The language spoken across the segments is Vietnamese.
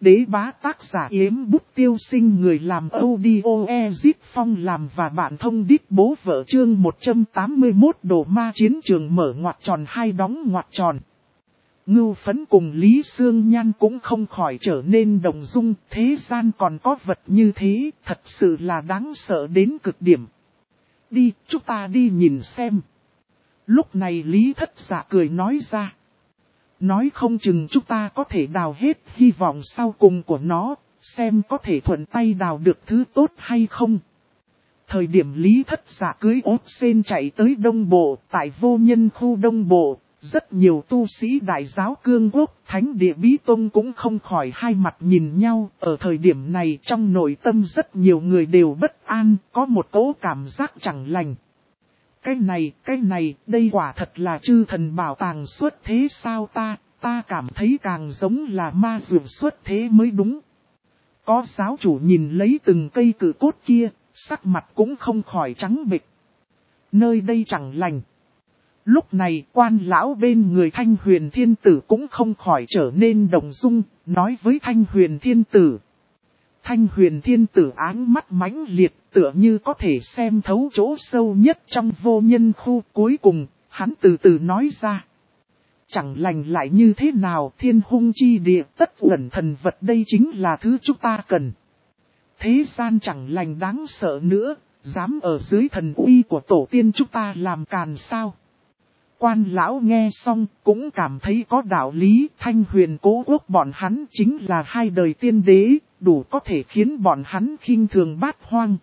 đế bá tác giả Yếm Bút Tiêu Sinh, người làm audio Ezip Phong làm và bạn thông đít bố vợ. Chương 181 Đồ ma chiến trường mở ngoặc tròn hai đóng ngoặc tròn. Ngưu Phấn cùng Lý Sương Nhan cũng không khỏi trở nên động dung, thế gian còn có vật như thế, thật sự là đáng sợ đến cực điểm. Đi, chúng ta đi nhìn xem. Lúc này Lý Thất Dạ cười nói ra. Nói không chừng chúng ta có thể đào hết hy vọng sau cùng của nó, xem có thể thuận tay đào được thứ tốt hay không. Thời điểm Lý Thất Dạ cưới ốt sen chạy tới Đông Bộ, tại vô nhân khu Đông Bộ, rất nhiều tu sĩ Đại giáo Cương Quốc, Thánh địa Bí Tông cũng không khỏi hai mặt nhìn nhau. Ở thời điểm này trong nội tâm rất nhiều người đều bất an, có một cỗ cảm giác chẳng lành. Cái này, đây quả thật là chư thần bảo tàng xuất thế sao ta cảm thấy càng giống là ma dược xuất thế mới đúng. Có giáo chủ nhìn lấy từng cây cử cốt kia, sắc mặt cũng không khỏi trắng bệch. Nơi đây chẳng lành. Lúc này quan lão bên người Thanh Huyền Thiên Tử cũng không khỏi trở nên động dung, nói với Thanh Huyền Thiên Tử. Thanh Huyền Thiên Tử áng mắt mãnh liệt, tựa như có thể xem thấu chỗ sâu nhất trong vô nhân khu. Cuối cùng, hắn từ từ nói ra. Chẳng lành lại như thế nào, thiên hung chi địa, tất uẩn thần vật đây chính là thứ chúng ta cần. Thế gian chẳng lành đáng sợ nữa, dám ở dưới thần uy của tổ tiên chúng ta làm càn sao. Quan lão nghe xong cũng cảm thấy có đạo lý. Thanh Huyền Cố Quốc bọn hắn chính là hai đời tiên đế, đủ có thể khiến bọn hắn khinh thường bát hoang.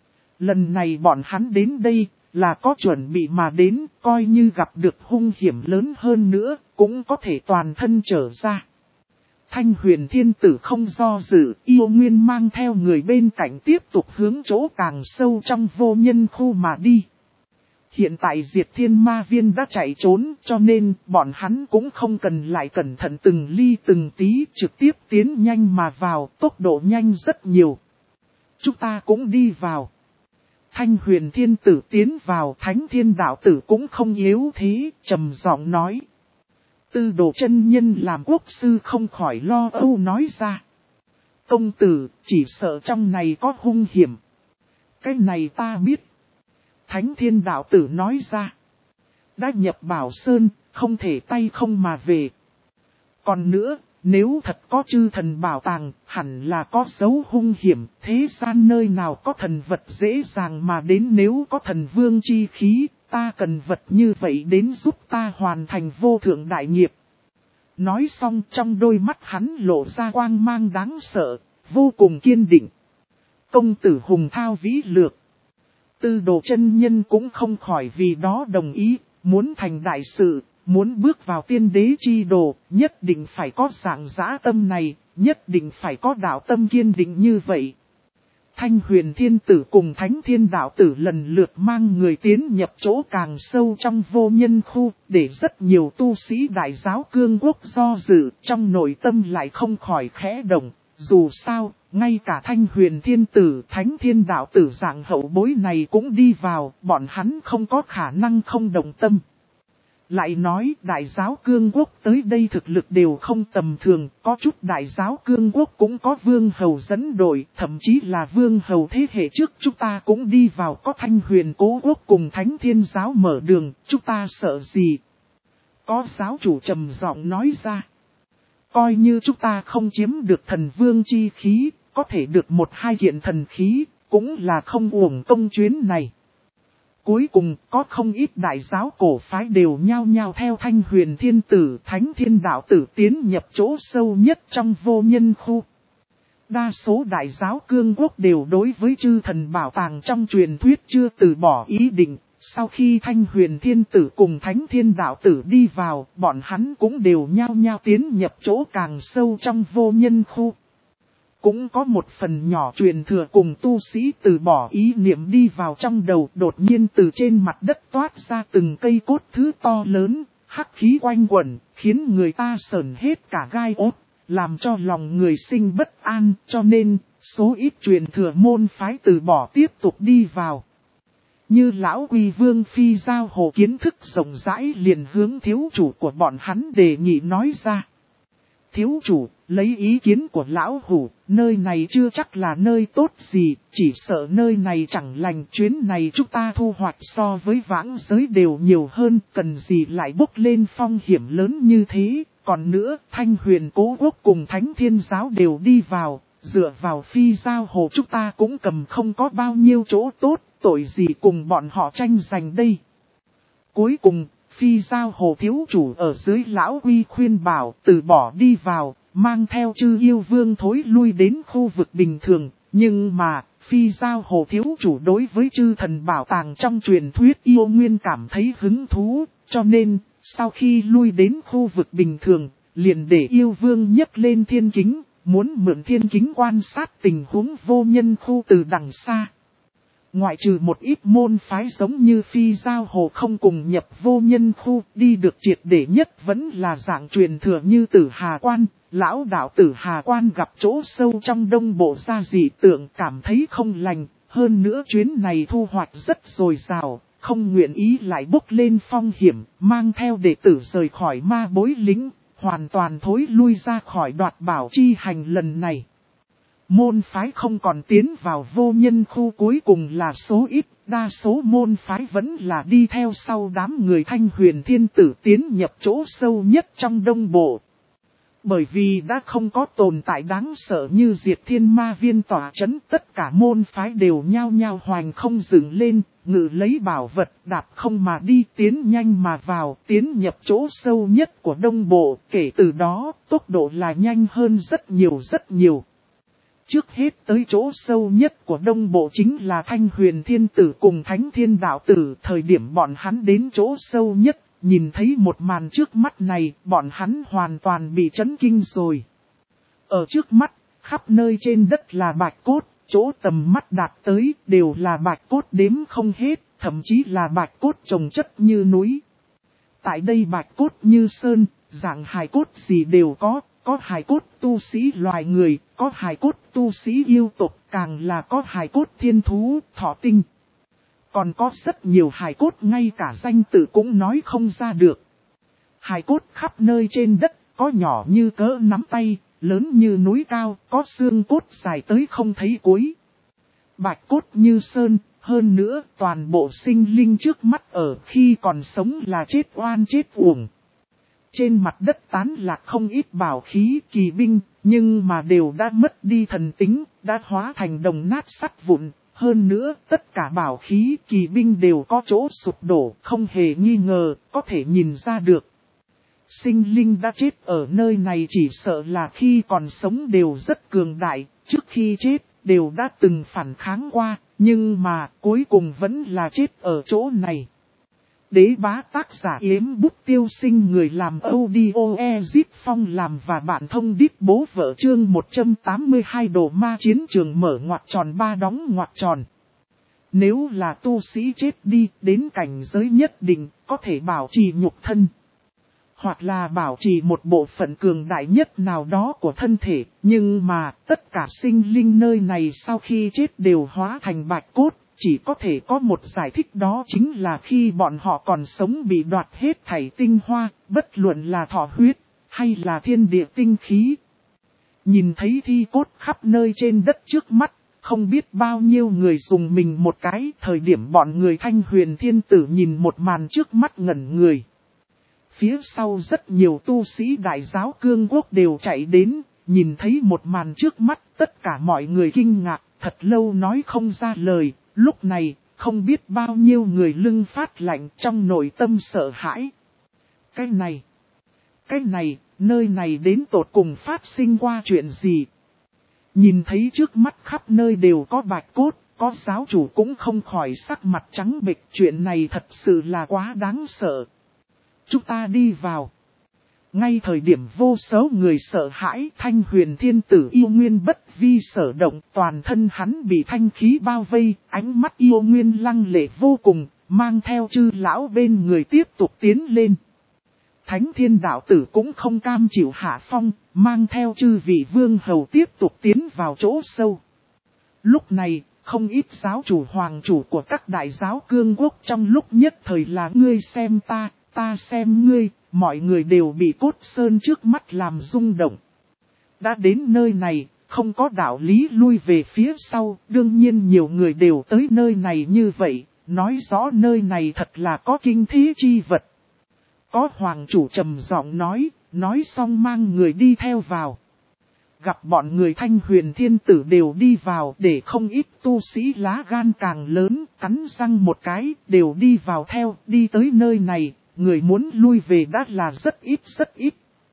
Lần này bọn hắn đến đây là có chuẩn bị mà đến, coi như gặp được hung hiểm lớn hơn nữa, cũng có thể toàn thân trở ra. Thanh Huyền Thiên Tử không do dự, yêu nguyên mang theo người bên cạnh tiếp tục hướng chỗ càng sâu trong vô nhân khu mà đi. Hiện tại Diệt Thiên Ma Viên đã chạy trốn, cho nên bọn hắn cũng không cần lại cẩn thận từng ly từng tí, trực tiếp tiến nhanh mà vào, tốc độ nhanh rất nhiều. Chúng ta cũng đi vào. Thanh Huyền Thiên Tử tiến vào, Thánh Thiên Đạo Tử cũng không yếu thế, trầm giọng nói. Tư Đồ chân nhân làm quốc sư không khỏi lo âu nói ra. Công tử, chỉ sợ trong này có hung hiểm. Cái này ta biết. Thánh Thiên Đạo Tử nói ra. Đã nhập Bảo Sơn, không thể tay không mà về. Còn nữa, nếu thật có chư thần bảo tàng, hẳn là có dấu hung hiểm. Thế gian nơi nào có thần vật dễ dàng mà đến, nếu có thần vương chi khí, ta cần vật như vậy đến giúp ta hoàn thành vô thượng đại nghiệp. Nói xong trong đôi mắt hắn lộ ra quang mang đáng sợ, vô cùng kiên định. Công tử hùng thao vĩ lược. Tư Đồ chân nhân cũng không khỏi vì đó đồng ý, muốn thành đại sự, muốn bước vào tiên đế chi đồ, nhất định phải có dạng dã tâm này, nhất định phải có đạo tâm kiên định như vậy. Thanh Huyền Thiên Tử cùng Thánh Thiên Đạo Tử lần lượt mang người tiến nhập chỗ càng sâu trong vô nhân khu, để rất nhiều tu sĩ Đại giáo Cương Quốc do dự, trong nội tâm lại không khỏi khẽ động. Dù sao, ngay cả Thanh Huyền Thiên Tử, Thánh Thiên Đạo Tử dạng hậu bối này cũng đi vào, bọn hắn không có khả năng không đồng tâm. Lại nói Đại giáo Cương Quốc tới đây thực lực đều không tầm thường, có chút Đại giáo Cương Quốc cũng có vương hầu dẫn đội, thậm chí là vương hầu thế hệ trước chúng ta cũng đi vào, có Thanh Huyền Cố Quốc cùng Thánh Thiên giáo mở đường, chúng ta sợ gì? Có giáo chủ trầm giọng nói ra. Coi như chúng ta không chiếm được thần vương chi khí, có thể được một hai kiện thần khí, cũng là không uổng công chuyến này. Cuối cùng có không ít đại giáo cổ phái đều nhao nhao theo Thanh Huyền Thiên Tử, Thánh Thiên Đạo Tử tiến nhập chỗ sâu nhất trong vô nhân khu. Đa số đại giáo Cương Quốc đều đối với chư thần bảo tàng trong truyền thuyết chưa từ bỏ ý định. Sau khi Thanh Huyền Thiên Tử cùng Thánh Thiên Đạo Tử đi vào, bọn hắn cũng đều nhao nhao tiến nhập chỗ càng sâu trong vô nhân khu. Cũng có một phần nhỏ truyền thừa cùng tu sĩ từ bỏ ý niệm đi vào trong đầu, đột nhiên từ trên mặt đất toát ra từng cây cốt thứ to lớn, hắc khí quanh quẩn, khiến người ta sởn hết cả gai ốt, làm cho lòng người sinh bất an, cho nên số ít truyền thừa môn phái từ bỏ tiếp tục đi vào. Như lão Quy Vương Phi giao hồ kiến thức rộng rãi liền hướng thiếu chủ của bọn hắn đề nghị nói ra. thiếu chủ, lấy ý kiến của lão hủ, nơi này chưa chắc là nơi tốt gì, chỉ sợ nơi này chẳng lành. Chuyến này chúng ta thu hoạch so với vãng giới đều nhiều hơn, cần gì lại bốc lên phong hiểm lớn như thế. Còn nữa, Thanh Huyền Cố Quốc cùng Thánh Thiên Giáo đều đi vào, dựa vào Phi Giao Hồ chúng ta cũng cầm không có bao nhiêu chỗ tốt, tội gì cùng bọn họ tranh giành đây. Cuối cùng, Phi Giao Hồ thiếu chủ ở dưới lão uy khuyên bảo từ bỏ đi vào, mang theo chư yêu vương thối lui đến khu vực bình thường. Nhưng mà, Phi Giao Hồ thiếu chủ đối với chư thần bảo tàng trong truyền thuyết yêu nguyên cảm thấy hứng thú, cho nên, sau khi lui đến khu vực bình thường, liền để yêu vương nhấc lên thiên kính, muốn mượn thiên kính quan sát tình huống vô nhân khu từ đằng xa. Ngoại trừ một ít môn phái giống như Phi Giao Hồ không cùng nhập vô nhân khu, đi được triệt để nhất vẫn là dạng truyền thừa như Tử Hà Quan. Lão đạo Tử Hà Quan gặp chỗ sâu trong đông bộ gia dị tượng cảm thấy không lành, hơn nữa chuyến này thu hoạch rất dồi dào, không nguyện ý lại bốc lên phong hiểm, mang theo đệ tử rời khỏi ma bối lính, hoàn toàn thối lui ra khỏi đoạt bảo chi hành lần này. Môn phái không còn tiến vào vô nhân khu cuối cùng là số ít, đa số môn phái vẫn là đi theo sau đám người Thanh Huyền Thiên Tử tiến nhập chỗ sâu nhất trong đông bộ. Bởi vì đã không có tồn tại đáng sợ như Diệt Thiên Ma Viên tỏa chấn, tất cả môn phái đều nhao nhao hoành không dựng lên, ngự lấy bảo vật, đạp không mà đi, tiến nhanh mà vào, tiến nhập chỗ sâu nhất của đông bộ, kể từ đó, tốc độ là nhanh hơn rất nhiều. Trước hết tới chỗ sâu nhất của đông bộ chính là Thanh Huyền Thiên Tử cùng Thánh Thiên Đạo Tử. Thời điểm bọn hắn đến chỗ sâu nhất, nhìn thấy một màn trước mắt này, bọn hắn hoàn toàn bị chấn kinh rồi. Ở trước mắt, khắp nơi trên đất là bạch cốt, chỗ tầm mắt đạt tới đều là bạch cốt đếm không hết, thậm chí là bạch cốt chồng chất như núi. Tại đây bạch cốt như sơn, dạng hài cốt gì đều có hài cốt tu sĩ loài người, có hài cốt tu sĩ yêu tộc, càng là có hài cốt thiên thú, thỏ tinh. Còn có rất nhiều hài cốt ngay cả danh tự cũng nói không ra được. Hài cốt khắp nơi trên đất, có nhỏ như cỡ nắm tay, lớn như núi cao, có xương cốt dài tới không thấy cuối. Bạch cốt như sơn, hơn nữa toàn bộ sinh linh trước mắt ở khi còn sống là chết oan chết uổng. Trên mặt đất tán lạc không ít bảo khí kỳ binh, nhưng mà đều đã mất đi thần tính, đã hóa thành đồng nát sắt vụn. Hơn nữa, tất cả bảo khí kỳ binh đều có chỗ sụp đổ, không hề nghi ngờ, có thể nhìn ra được. Sinh linh đã chết ở nơi này chỉ sợ là khi còn sống đều rất cường đại, trước khi chết, đều đã từng phản kháng qua, nhưng mà cuối cùng vẫn là chết ở chỗ này. Đế bá tác giả Yếm Bút Tiêu Sinh, người làm audio Ezip Phong làm và bạn thông đít bố vợ chương 182 đồ ma chiến trường mở ngoặc tròn 3 đóng ngoặc tròn. Nếu là tu sĩ chết đi đến cảnh giới nhất định có thể bảo trì nhục thân, hoặc là bảo trì một bộ phận cường đại nhất nào đó của thân thể, nhưng mà tất cả sinh linh nơi này sau khi chết đều hóa thành bạch cốt. Chỉ có thể có một giải thích, đó chính là khi bọn họ còn sống bị đoạt hết thảy tinh hoa, bất luận là thọ huyết, hay là thiên địa tinh khí. Nhìn thấy thi cốt khắp nơi trên đất trước mắt, không biết bao nhiêu người dùng mình một cái. Thời điểm bọn người Thanh Huyền Thiên Tử nhìn một màn trước mắt ngẩn người. Phía sau rất nhiều tu sĩ đại giáo cương quốc đều chạy đến, nhìn thấy một màn trước mắt, tất cả mọi người kinh ngạc, thật lâu nói không ra lời. Lúc này, không biết bao nhiêu người lưng phát lạnh, trong nội tâm sợ hãi. Cái này, nơi này đến tột cùng phát sinh qua chuyện gì? Nhìn thấy trước mắt khắp nơi đều có bạch cốt, có giáo chủ cũng không khỏi sắc mặt trắng bệch, chuyện này thật sự là quá đáng sợ. Chúng ta đi vào. Ngay thời điểm vô số người sợ hãi, Thanh Huyền Thiên Tử yêu nguyên bất vi sở động, toàn thân hắn bị thanh khí bao vây, ánh mắt yêu nguyên lăng lệ vô cùng, mang theo chư lão bên người tiếp tục tiến lên. Thánh Thiên Đạo Tử cũng không cam chịu hạ phong, mang theo chư vị vương hầu tiếp tục tiến vào chỗ sâu. Lúc này, không ít giáo chủ hoàng chủ của các đại giáo cương quốc trong lúc nhất thời là ngươi xem ta xem ngươi. Mọi người đều bị cốt sơn trước mắt làm rung động. Đã đến nơi này, không có đạo lý lui về phía sau, đương nhiên nhiều người đều tới nơi này như vậy, nói rõ nơi này thật là có kinh thế chi vật. Có hoàng chủ trầm giọng nói xong mang người đi theo vào. Gặp bọn người Thanh Huyền Thiên Tử đều đi vào để không ít tu sĩ lá gan càng lớn, cắn răng một cái, đều đi vào theo, đi tới nơi này, người muốn lui về đã là rất ít.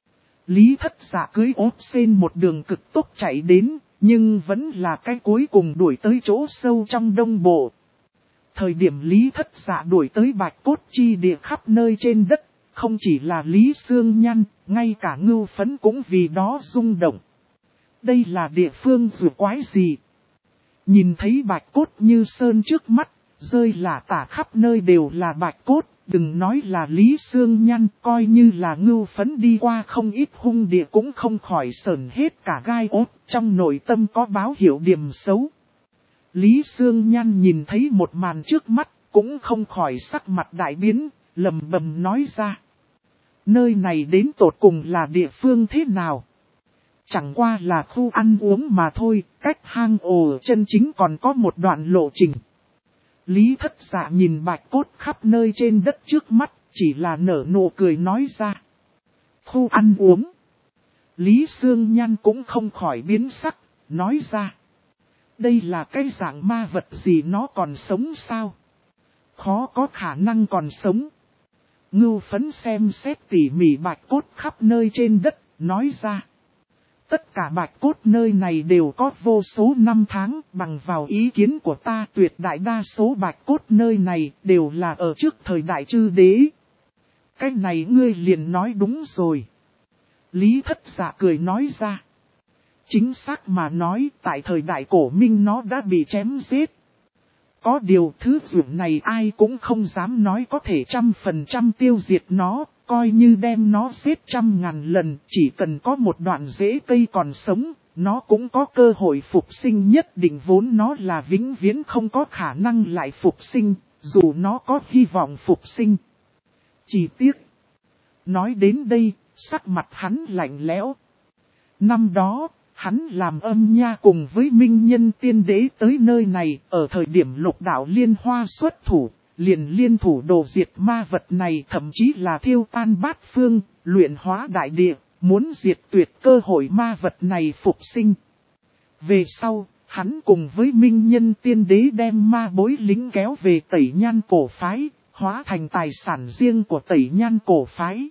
Lý Thất Dạ cưới ốp sen một đường cực tốc chạy đến, nhưng vẫn là cái cuối cùng đuổi tới chỗ sâu trong đông bộ. Thời điểm Lý Thất Dạ đuổi tới Bạch Cốt chi địa khắp nơi trên đất, không chỉ là Lý Sương Nhan, ngay cả Ngưu Phấn cũng vì đó rung động. Đây là địa phương dù quái gì? Nhìn thấy Bạch Cốt như sơn trước mắt, rơi lả tả khắp nơi đều là Bạch Cốt, đừng nói là Lý Sương Nhan, coi như là Ngưu Phấn đi qua không ít hung địa cũng không khỏi sởn hết cả gai ốt, trong nội tâm có báo hiệu điểm xấu. Lý Sương Nhan nhìn thấy một màn trước mắt, cũng không khỏi sắc mặt đại biến, lầm bầm nói ra. Nơi này đến tột cùng là địa phương thế nào? Chẳng qua là khu ăn uống mà thôi, cách hang ổ chân chính còn có một đoạn lộ trình. Lý Thất Dạ nhìn Bạch Cốt khắp nơi trên đất trước mắt, chỉ là nở nụ cười nói ra. Khu ăn uống. Lý Sương Nhan cũng không khỏi biến sắc, nói ra. Đây là cái dạng ma vật gì nó còn sống sao? Khó có khả năng còn sống. Ngưu Phấn xem xét tỉ mỉ Bạch Cốt khắp nơi trên đất, nói ra. Tất cả Bạch Cốt nơi này đều có vô số năm tháng, bằng vào ý kiến của ta tuyệt đại đa số Bạch Cốt nơi này đều là ở trước thời đại Chư Đế. Cái này ngươi liền nói đúng rồi. Lý Thất Dạ cười nói ra. Chính xác mà nói, tại thời đại cổ Minh nó đã bị chém giết. Có điều thứ dụng này ai cũng không dám nói có thể 100% tiêu diệt nó, coi như đem nó giết 100.000 lần, chỉ cần có một đoạn rễ cây còn sống, nó cũng có cơ hội phục sinh nhất định, vốn nó là vĩnh viễn không có khả năng lại phục sinh, dù nó có hy vọng phục sinh. Chỉ tiếc. Nói đến đây, sắc mặt hắn lạnh lẽo. Năm đó, hắn làm âm nha cùng với Minh Nhân Tiên Đế tới nơi này, ở thời điểm Lục Đạo Liên Hoa xuất thủ, liền liên thủ đồ diệt ma vật này, thậm chí là thiêu tan bát phương, luyện hóa đại địa, muốn diệt tuyệt cơ hội ma vật này phục sinh. Về sau, hắn cùng với Minh Nhân Tiên Đế đem ma bối lính kéo về Tẩy Nhan cổ phái, hóa thành tài sản riêng của Tẩy Nhan cổ phái.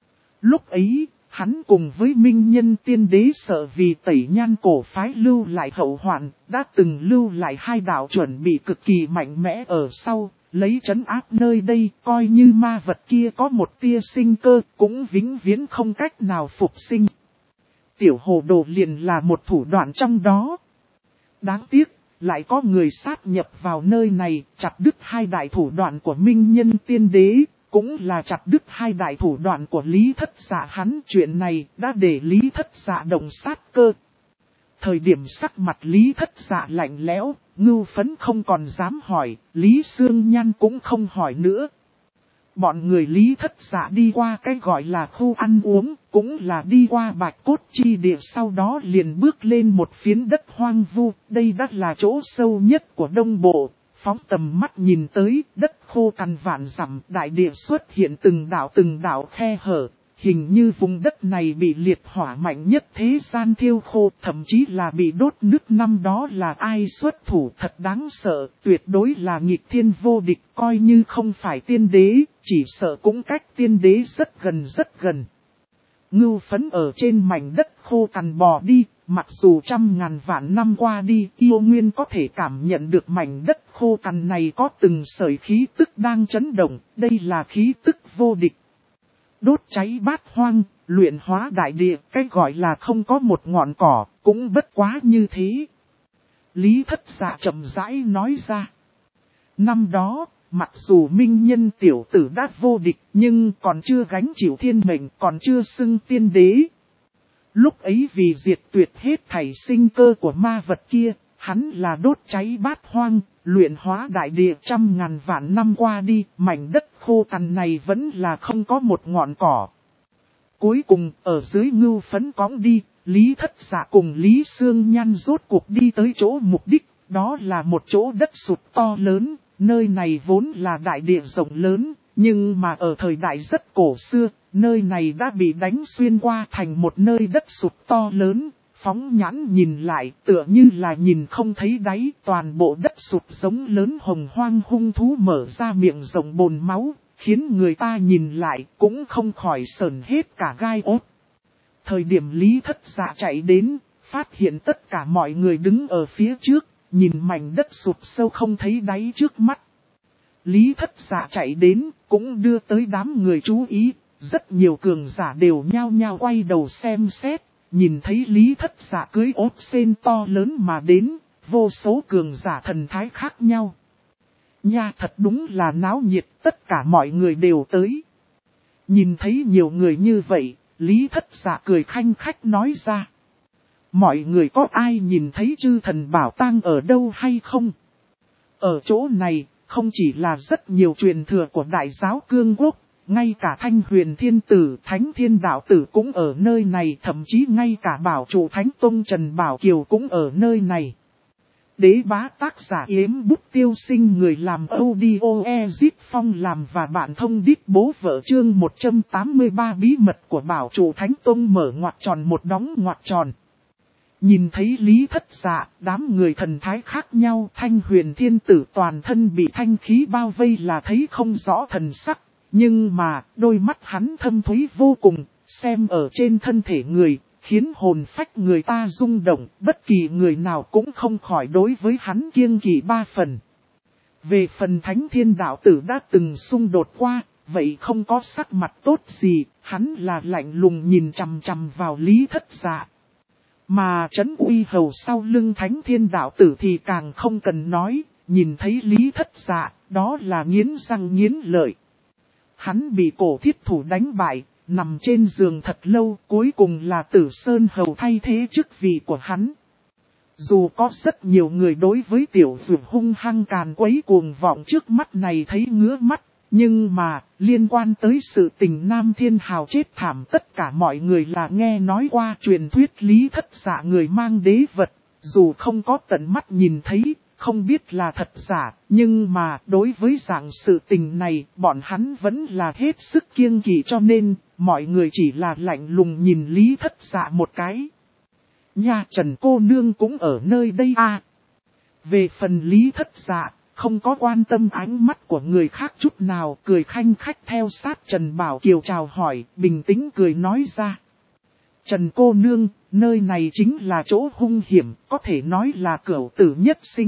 Lúc ấy, hắn cùng với Minh Nhân Tiên Đế sợ vì Tẩy Nhan cổ phái lưu lại hậu hoạn, đã từng lưu lại hai đạo chuẩn bị cực kỳ mạnh mẽ ở sau, lấy trấn áp nơi đây, coi như ma vật kia có một tia sinh cơ, cũng vĩnh viễn không cách nào phục sinh. Tiểu hồ đồ liền là một thủ đoạn trong đó. Đáng tiếc, lại có người sát nhập vào nơi này, chặt đứt hai đại thủ đoạn của Minh Nhân Tiên Đế. Cũng là chặt đứt hai đại thủ đoạn của Lý Thất Dạ, hắn chuyện này đã để Lý Thất Dạ động sát cơ. Thời điểm sắc mặt Lý Thất Dạ lạnh lẽo, Ngưu Phấn không còn dám hỏi, Lý Sương Nhan cũng không hỏi nữa. Bọn người Lý Thất Dạ đi qua cái gọi là khu ăn uống, cũng là đi qua Bạch Cốt chi địa, sau đó liền bước lên một phiến đất hoang vu, đây đã là chỗ sâu nhất của Đông Bộ. Phóng tầm mắt nhìn tới, đất khô cằn vạn dặm, đại địa xuất hiện từng đảo khe hở, hình như vùng đất này bị liệt hỏa mạnh nhất thế gian thiêu khô, thậm chí là bị đốt nứt. Năm đó là ai xuất thủ thật đáng sợ, tuyệt đối là nghịch thiên vô địch, coi như không phải tiên đế, chỉ sợ cũng cách tiên đế rất gần. Ngưu Phấn ở trên mảnh đất khô cằn bò đi, mặc dù 100.000 vạn năm qua đi, yêu nguyên có thể cảm nhận được mảnh đất khô cằn này có từng sợi khí tức đang chấn động, đây là khí tức vô địch. Đốt cháy bát hoang, luyện hóa đại địa, cái gọi là không có một ngọn cỏ, cũng bất quá như thế. Lý Thất Dạ chậm rãi nói ra. Năm đó, mặc dù Minh Nhân tiểu tử đã vô địch, nhưng còn chưa gánh chịu thiên mệnh, còn chưa xưng tiên đế. Lúc ấy vì diệt tuyệt hết thảy sinh cơ của ma vật kia, hắn là đốt cháy bát hoang, luyện hóa đại địa 100.000 vạn năm qua đi, mảnh đất khô cằn này vẫn là không có một ngọn cỏ. Cuối cùng, ở dưới Ngưu Phấn cõng đi, Lý Thất Dạ cùng Lý Sương Nhan rốt cuộc đi tới chỗ mục đích, đó là một chỗ đất sụt to lớn, nơi này vốn là đại địa rộng lớn, nhưng mà ở thời đại rất cổ xưa, nơi này đã bị đánh xuyên qua thành một nơi đất sụt to lớn. Phóng nhãn nhìn lại tựa như là nhìn không thấy đáy, toàn bộ đất sụt giống lớn hồng hoang hung thú mở ra miệng rộng bồn máu, khiến người ta nhìn lại cũng không khỏi sởn hết cả gai ốt. Thời điểm Lý Thất Dạ chạy đến, phát hiện tất cả mọi người đứng ở phía trước, nhìn mảnh đất sụt sâu không thấy đáy trước mắt. Lý Thất Dạ chạy đến, cũng đưa tới đám người chú ý, rất nhiều cường giả đều nhao nhao quay đầu xem xét. Nhìn thấy Lý Thất Dạ cưới ốt sen to lớn mà đến, vô số cường giả thần thái khác nhau. Nha, thật đúng là náo nhiệt, tất cả mọi người đều tới. Nhìn thấy nhiều người như vậy, Lý Thất Dạ cười khanh khách nói ra. Mọi người có ai nhìn thấy chư thần bảo tang ở đâu hay không? Ở chỗ này, không chỉ là rất nhiều truyền thừa của Đại giáo Cương Quốc. Ngay cả Thanh Huyền Thiên Tử, Thánh Thiên Đạo Tử cũng ở nơi này, thậm chí ngay cả bảo chủ Thánh Tông Trần Bảo Kiều cũng ở nơi này. Đế bá tác giả Yếm Bút Tiêu Sinh, người làm audio Ezip Phong làm và bạn thông đít bố vợ chương 183 bí mật của bảo chủ Thánh Tông mở ngoặc tròn một đóng ngoặc tròn. Nhìn thấy Lý Thất Dạ, đám người thần thái khác nhau, Thanh Huyền Thiên Tử toàn thân bị thanh khí bao vây là thấy không rõ thần sắc. Nhưng mà, đôi mắt hắn thâm thúy vô cùng, xem ở trên thân thể người, khiến hồn phách người ta rung động, bất kỳ người nào cũng không khỏi đối với hắn kiêng kỵ ba phần. Về phần Thánh Thiên Đạo Tử đã từng xung đột qua, vậy không có sắc mặt tốt gì, hắn là lạnh lùng nhìn chằm chằm vào Lý Thất Dạ. Mà Trấn Uy Hầu sau lưng Thánh Thiên Đạo Tử thì càng không cần nói, nhìn thấy Lý Thất Dạ, đó là nghiến răng nghiến lợi. Hắn bị cổ thiết thủ đánh bại, nằm trên giường thật lâu, cuối cùng là Tử Sơn Hầu thay thế chức vị của hắn. Dù có rất nhiều người đối với tiểu dược hung hăng càn quấy cuồng vọng trước mắt này thấy ngứa mắt, nhưng mà, liên quan tới sự tình Nam Thiên Hào chết thảm tất cả mọi người là nghe nói qua truyền thuyết Lý Thất Dạ người mang đế vật, dù không có tận mắt nhìn thấy. Không biết là thật giả, nhưng mà đối với dạng sự tình này, bọn hắn vẫn là hết sức kiêng kỵ cho nên, mọi người chỉ là lạnh lùng nhìn Lý Thất Dạ một cái. Nha, Trần cô nương cũng ở nơi đây à. Về phần Lý Thất Dạ, không có quan tâm ánh mắt của người khác chút nào, cười khanh khách theo sát Trần Bảo Kiều chào hỏi, bình tĩnh cười nói ra. Trần cô nương, nơi này chính là chỗ hung hiểm, có thể nói là cửu tử nhất sinh.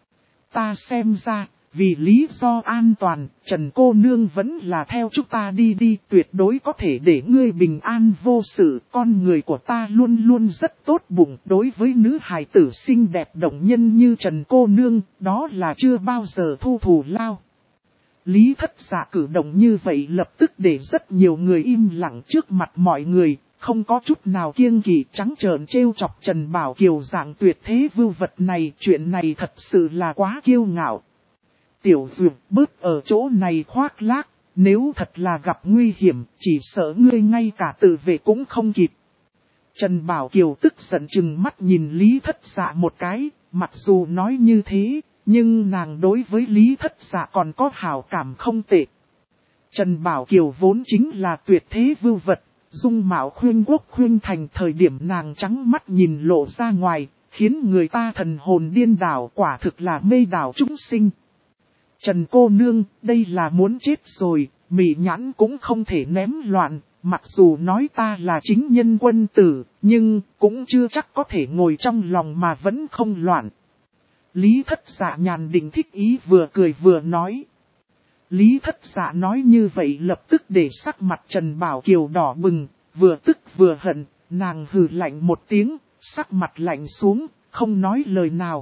Ta xem ra, vì lý do an toàn, Trần cô nương vẫn là theo chúng ta đi, tuyệt đối có thể để ngươi bình an vô sự. Con người của ta luôn luôn rất tốt bụng, đối với nữ hài tử xinh đẹp động nhân như Trần cô nương, đó là chưa bao giờ thu thù lao. Lý Thất Dạ cử động như vậy lập tức để rất nhiều người im lặng trước mặt mọi người. Không có chút nào kiêng kỵ, trắng trợn trêu chọc Trần Bảo Kiều dạng tuyệt thế vưu vật này, chuyện này thật sự là quá kiêu ngạo. Tiểu Dược bớt ở chỗ này khoác lác, nếu thật là gặp nguy hiểm, chỉ sợ ngươi ngay cả tự vệ cũng không kịp. Trần Bảo Kiều tức giận chừng mắt nhìn Lý Thất Dạ một cái, mặc dù nói như thế, nhưng nàng đối với Lý Thất Dạ còn có hảo cảm không tệ. Trần Bảo Kiều vốn chính là tuyệt thế vưu vật. Dung mạo khuyên quốc khuyên thành, thời điểm nàng trắng mắt nhìn lộ ra ngoài, khiến người ta thần hồn điên đảo, quả thực là mê đảo chúng sinh. Trần cô nương, đây là muốn chết rồi, mị nhãn cũng không thể ném loạn, mặc dù nói ta là chính nhân quân tử, nhưng cũng chưa chắc có thể ngồi trong lòng mà vẫn không loạn. Lý Thất Dạ nhàn định thích ý vừa cười vừa nói. Lý Thất Dạ nói như vậy lập tức để sắc mặt Trần Bảo Kiều đỏ bừng, vừa tức vừa hận, nàng hừ lạnh một tiếng, sắc mặt lạnh xuống, không nói lời nào.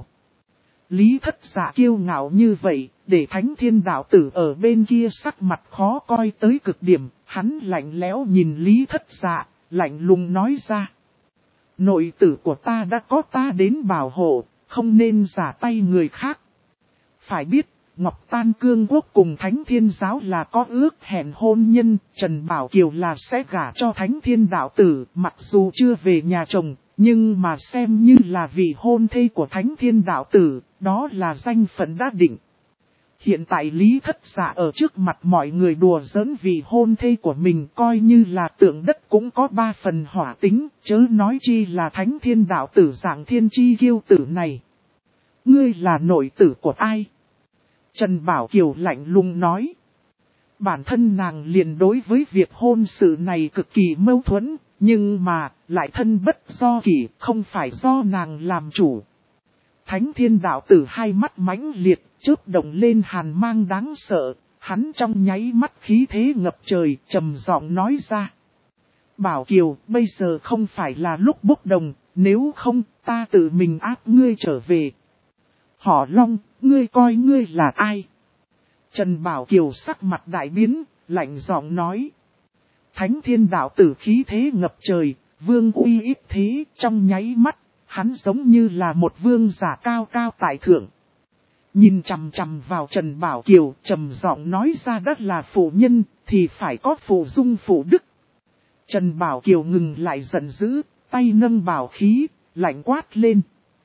Lý Thất Dạ kiêu ngạo như vậy, để Thánh Thiên Đạo Tử ở bên kia sắc mặt khó coi tới cực điểm, hắn lạnh lẽo nhìn Lý Thất Dạ, lạnh lùng nói ra. Nội tử của ta đã có ta đến bảo hộ, không nên giả tay người khác. Phải biết, Ngọc Tan Cương Quốc cùng Thánh Thiên Giáo là có ước hẹn hôn nhân, Trần Bảo Kiều là sẽ gả cho Thánh Thiên Đạo Tử, mặc dù chưa về nhà chồng, nhưng mà xem như là vị hôn thê của Thánh Thiên Đạo Tử, đó là danh phận đã định. Hiện tại Lý Thất Dạ ở trước mặt mọi người đùa giỡn vị hôn thê của mình, coi như là tượng đất cũng có 3 phần hỏa tính, chớ nói chi là Thánh Thiên Đạo Tử dạng thiên chi kiêu tử này. Ngươi là nội tử của ai? Trần Bảo Kiều lạnh lùng nói. Bản thân nàng liền đối với việc hôn sự này cực kỳ mâu thuẫn, nhưng mà lại thân bất do kỷ, không phải do nàng làm chủ. Thánh Thiên Đạo Tử hai mắt mãnh liệt, chớp động lên hàn mang đáng sợ, hắn trong nháy mắt khí thế ngập trời, trầm giọng nói ra. Bảo Kiều, bây giờ không phải là lúc bốc đồng, nếu không, ta tự mình áp ngươi trở về. Họ Long, ngươi coi ngươi là ai? Trần Bảo Kiều sắc mặt đại biến, lạnh giọng nói. Thánh Thiên Đạo Tử khí thế ngập trời, vương uy ít thế, trong nháy mắt, hắn giống như là một vương giả cao cao tại thượng. Nhìn chằm chằm vào Trần Bảo Kiều, trầm giọng nói ra đất là phụ nhân, thì phải có phụ dung phụ đức. Trần Bảo Kiều ngừng lại giận dữ, tay nâng bảo khí, lạnh quát lên.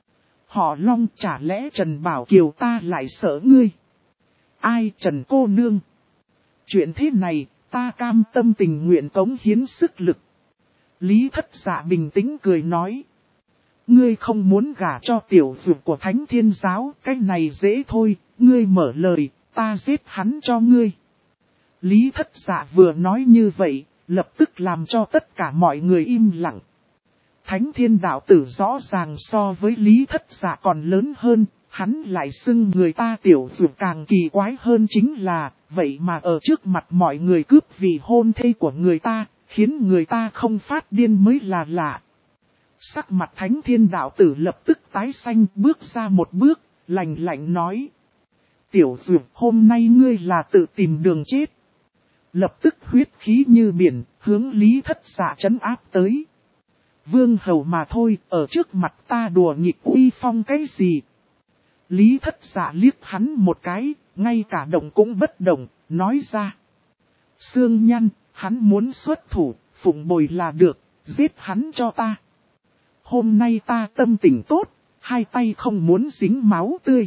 Họ Long, chả lẽ Trần Bảo Kiều ta lại sợ ngươi? Ai Trần cô nương? Chuyện thế này, ta cam tâm tình nguyện cống hiến sức lực. Lý Thất Dạ bình tĩnh cười nói. Ngươi không muốn gả cho tiểu dược của Thánh Thiên Giáo, cái này dễ thôi, ngươi mở lời, ta giết hắn cho ngươi. Lý Thất Dạ vừa nói như vậy, lập tức làm cho tất cả mọi người im lặng. Thánh Thiên Đạo Tử rõ ràng so với Lý Thất Dạ còn lớn hơn, hắn lại xưng người ta tiểu dược càng kỳ quái hơn chính là, vậy mà ở trước mặt mọi người cướp vì hôn thê của người ta, khiến người ta không phát điên mới là lạ. Sắc mặt Thánh Thiên Đạo Tử lập tức tái xanh, bước ra một bước, lạnh lạnh nói. Tiểu dược, hôm nay ngươi là tự tìm đường chết. Lập tức huyết khí như biển, hướng Lý Thất Dạ trấn áp tới. Vương hầu mà thôi, ở trước mặt ta đùa nghịch uy phong cái gì? Lý Thất Dạ liếc hắn một cái, ngay cả động cũng bất động, nói ra. Sương Nhăn, hắn muốn xuất thủ, phụng bồi là được, giết hắn cho ta. Hôm nay ta tâm tình tốt, hai tay không muốn dính máu tươi.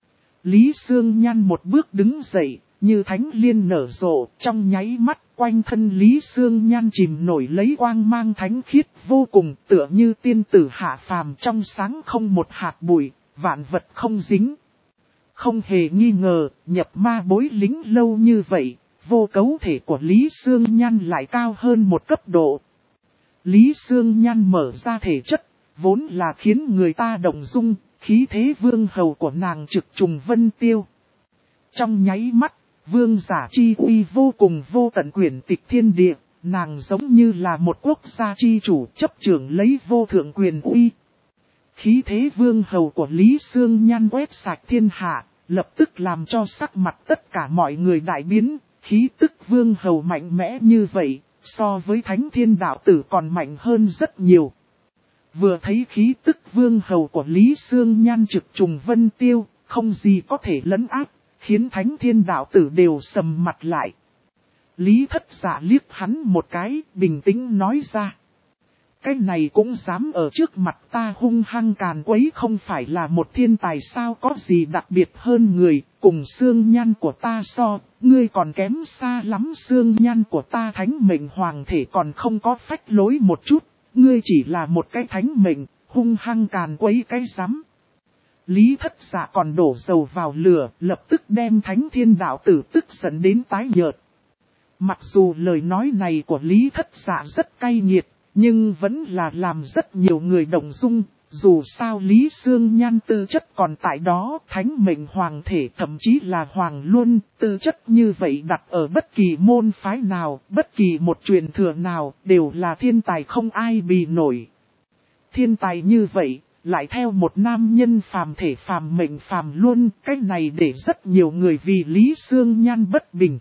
Lý Sương Nhan một bước đứng dậy, như thánh liên nở rộ, trong nháy mắt quanh thân Lý Sương Nhan chìm nổi lấy quang mang thánh khiết vô cùng, tựa như tiên tử hạ phàm trong sáng không một hạt bụi, vạn vật không dính. Không hề nghi ngờ, nhập ma bối lính lâu như vậy, vô cấu thể của Lý Sương Nhan lại cao hơn một cấp độ. Lý Sương Nhan mở ra thể chất, vốn là khiến người ta động dung, khí thế vương hầu của nàng trực trùng vân tiêu. Trong nháy mắt, vương giả chi uy vô cùng vô tận quyển tịch thiên địa, nàng giống như là một quốc gia chi chủ chấp trưởng lấy vô thượng quyền uy. Khí thế vương hầu của Lý Sương Nhan quét sạch thiên hạ, lập tức làm cho sắc mặt tất cả mọi người đại biến, khí tức vương hầu mạnh mẽ như vậy, so với Thánh Thiên Đạo Tử còn mạnh hơn rất nhiều. Vừa thấy khí tức vương hầu của Lý Sương Nhan trực trùng vân tiêu, không gì có thể lấn áp, khiến Thánh Thiên Đạo Tử đều sầm mặt lại. Lý Thất Dạ liếc hắn một cái, bình tĩnh nói ra. Cái này cũng dám ở trước mặt ta hung hăng càn quấy, không phải là một thiên tài sao, có gì đặc biệt hơn người, cùng Sương Nhan của ta so, ngươi còn kém xa lắm. Sương Nhan của ta thánh mệnh hoàng thể còn không có phách lối một chút, ngươi chỉ là một cái thánh mệnh, hung hăng càn quấy cái dám. Lý Thất Dạ còn đổ dầu vào lửa, lập tức đem Thánh Thiên Đạo Tử tức giận đến tái nhợt. Mặc dù lời nói này của Lý Thất Dạ rất cay nghiệt, nhưng vẫn là làm rất nhiều người động dung. Dù sao Lý Sương Nhan tư chất còn tại đó, thánh mệnh hoàng thể thậm chí là hoàng luân, tư chất như vậy đặt ở bất kỳ môn phái nào, bất kỳ một truyền thừa nào, đều là thiên tài không ai bì nổi. Thiên tài như vậy, lại theo một nam nhân phàm thể phàm mệnh phàm luân, cái này để rất nhiều người vì Lý Sương Nhan bất bình.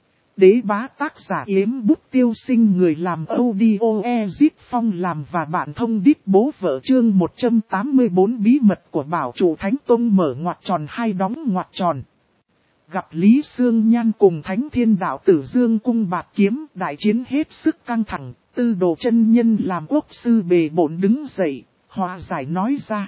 Đế bá tác giả Yếm Bút Tiêu Sinh, người làm audio Ezip Phong làm và bạn thông đít bố vợ. Chương 184 bí mật của Bảo Chủ Thánh Tông mở ngoặc tròn hai đóng ngoặc tròn. gặp Lý Sương Nhan cùng Thánh Thiên Đạo Tử Dương cung bạt kiếm, đại chiến hết sức căng thẳng, Tư Đồ chân nhân làm quốc sư bề bộn đứng dậy, hòa giải nói ra.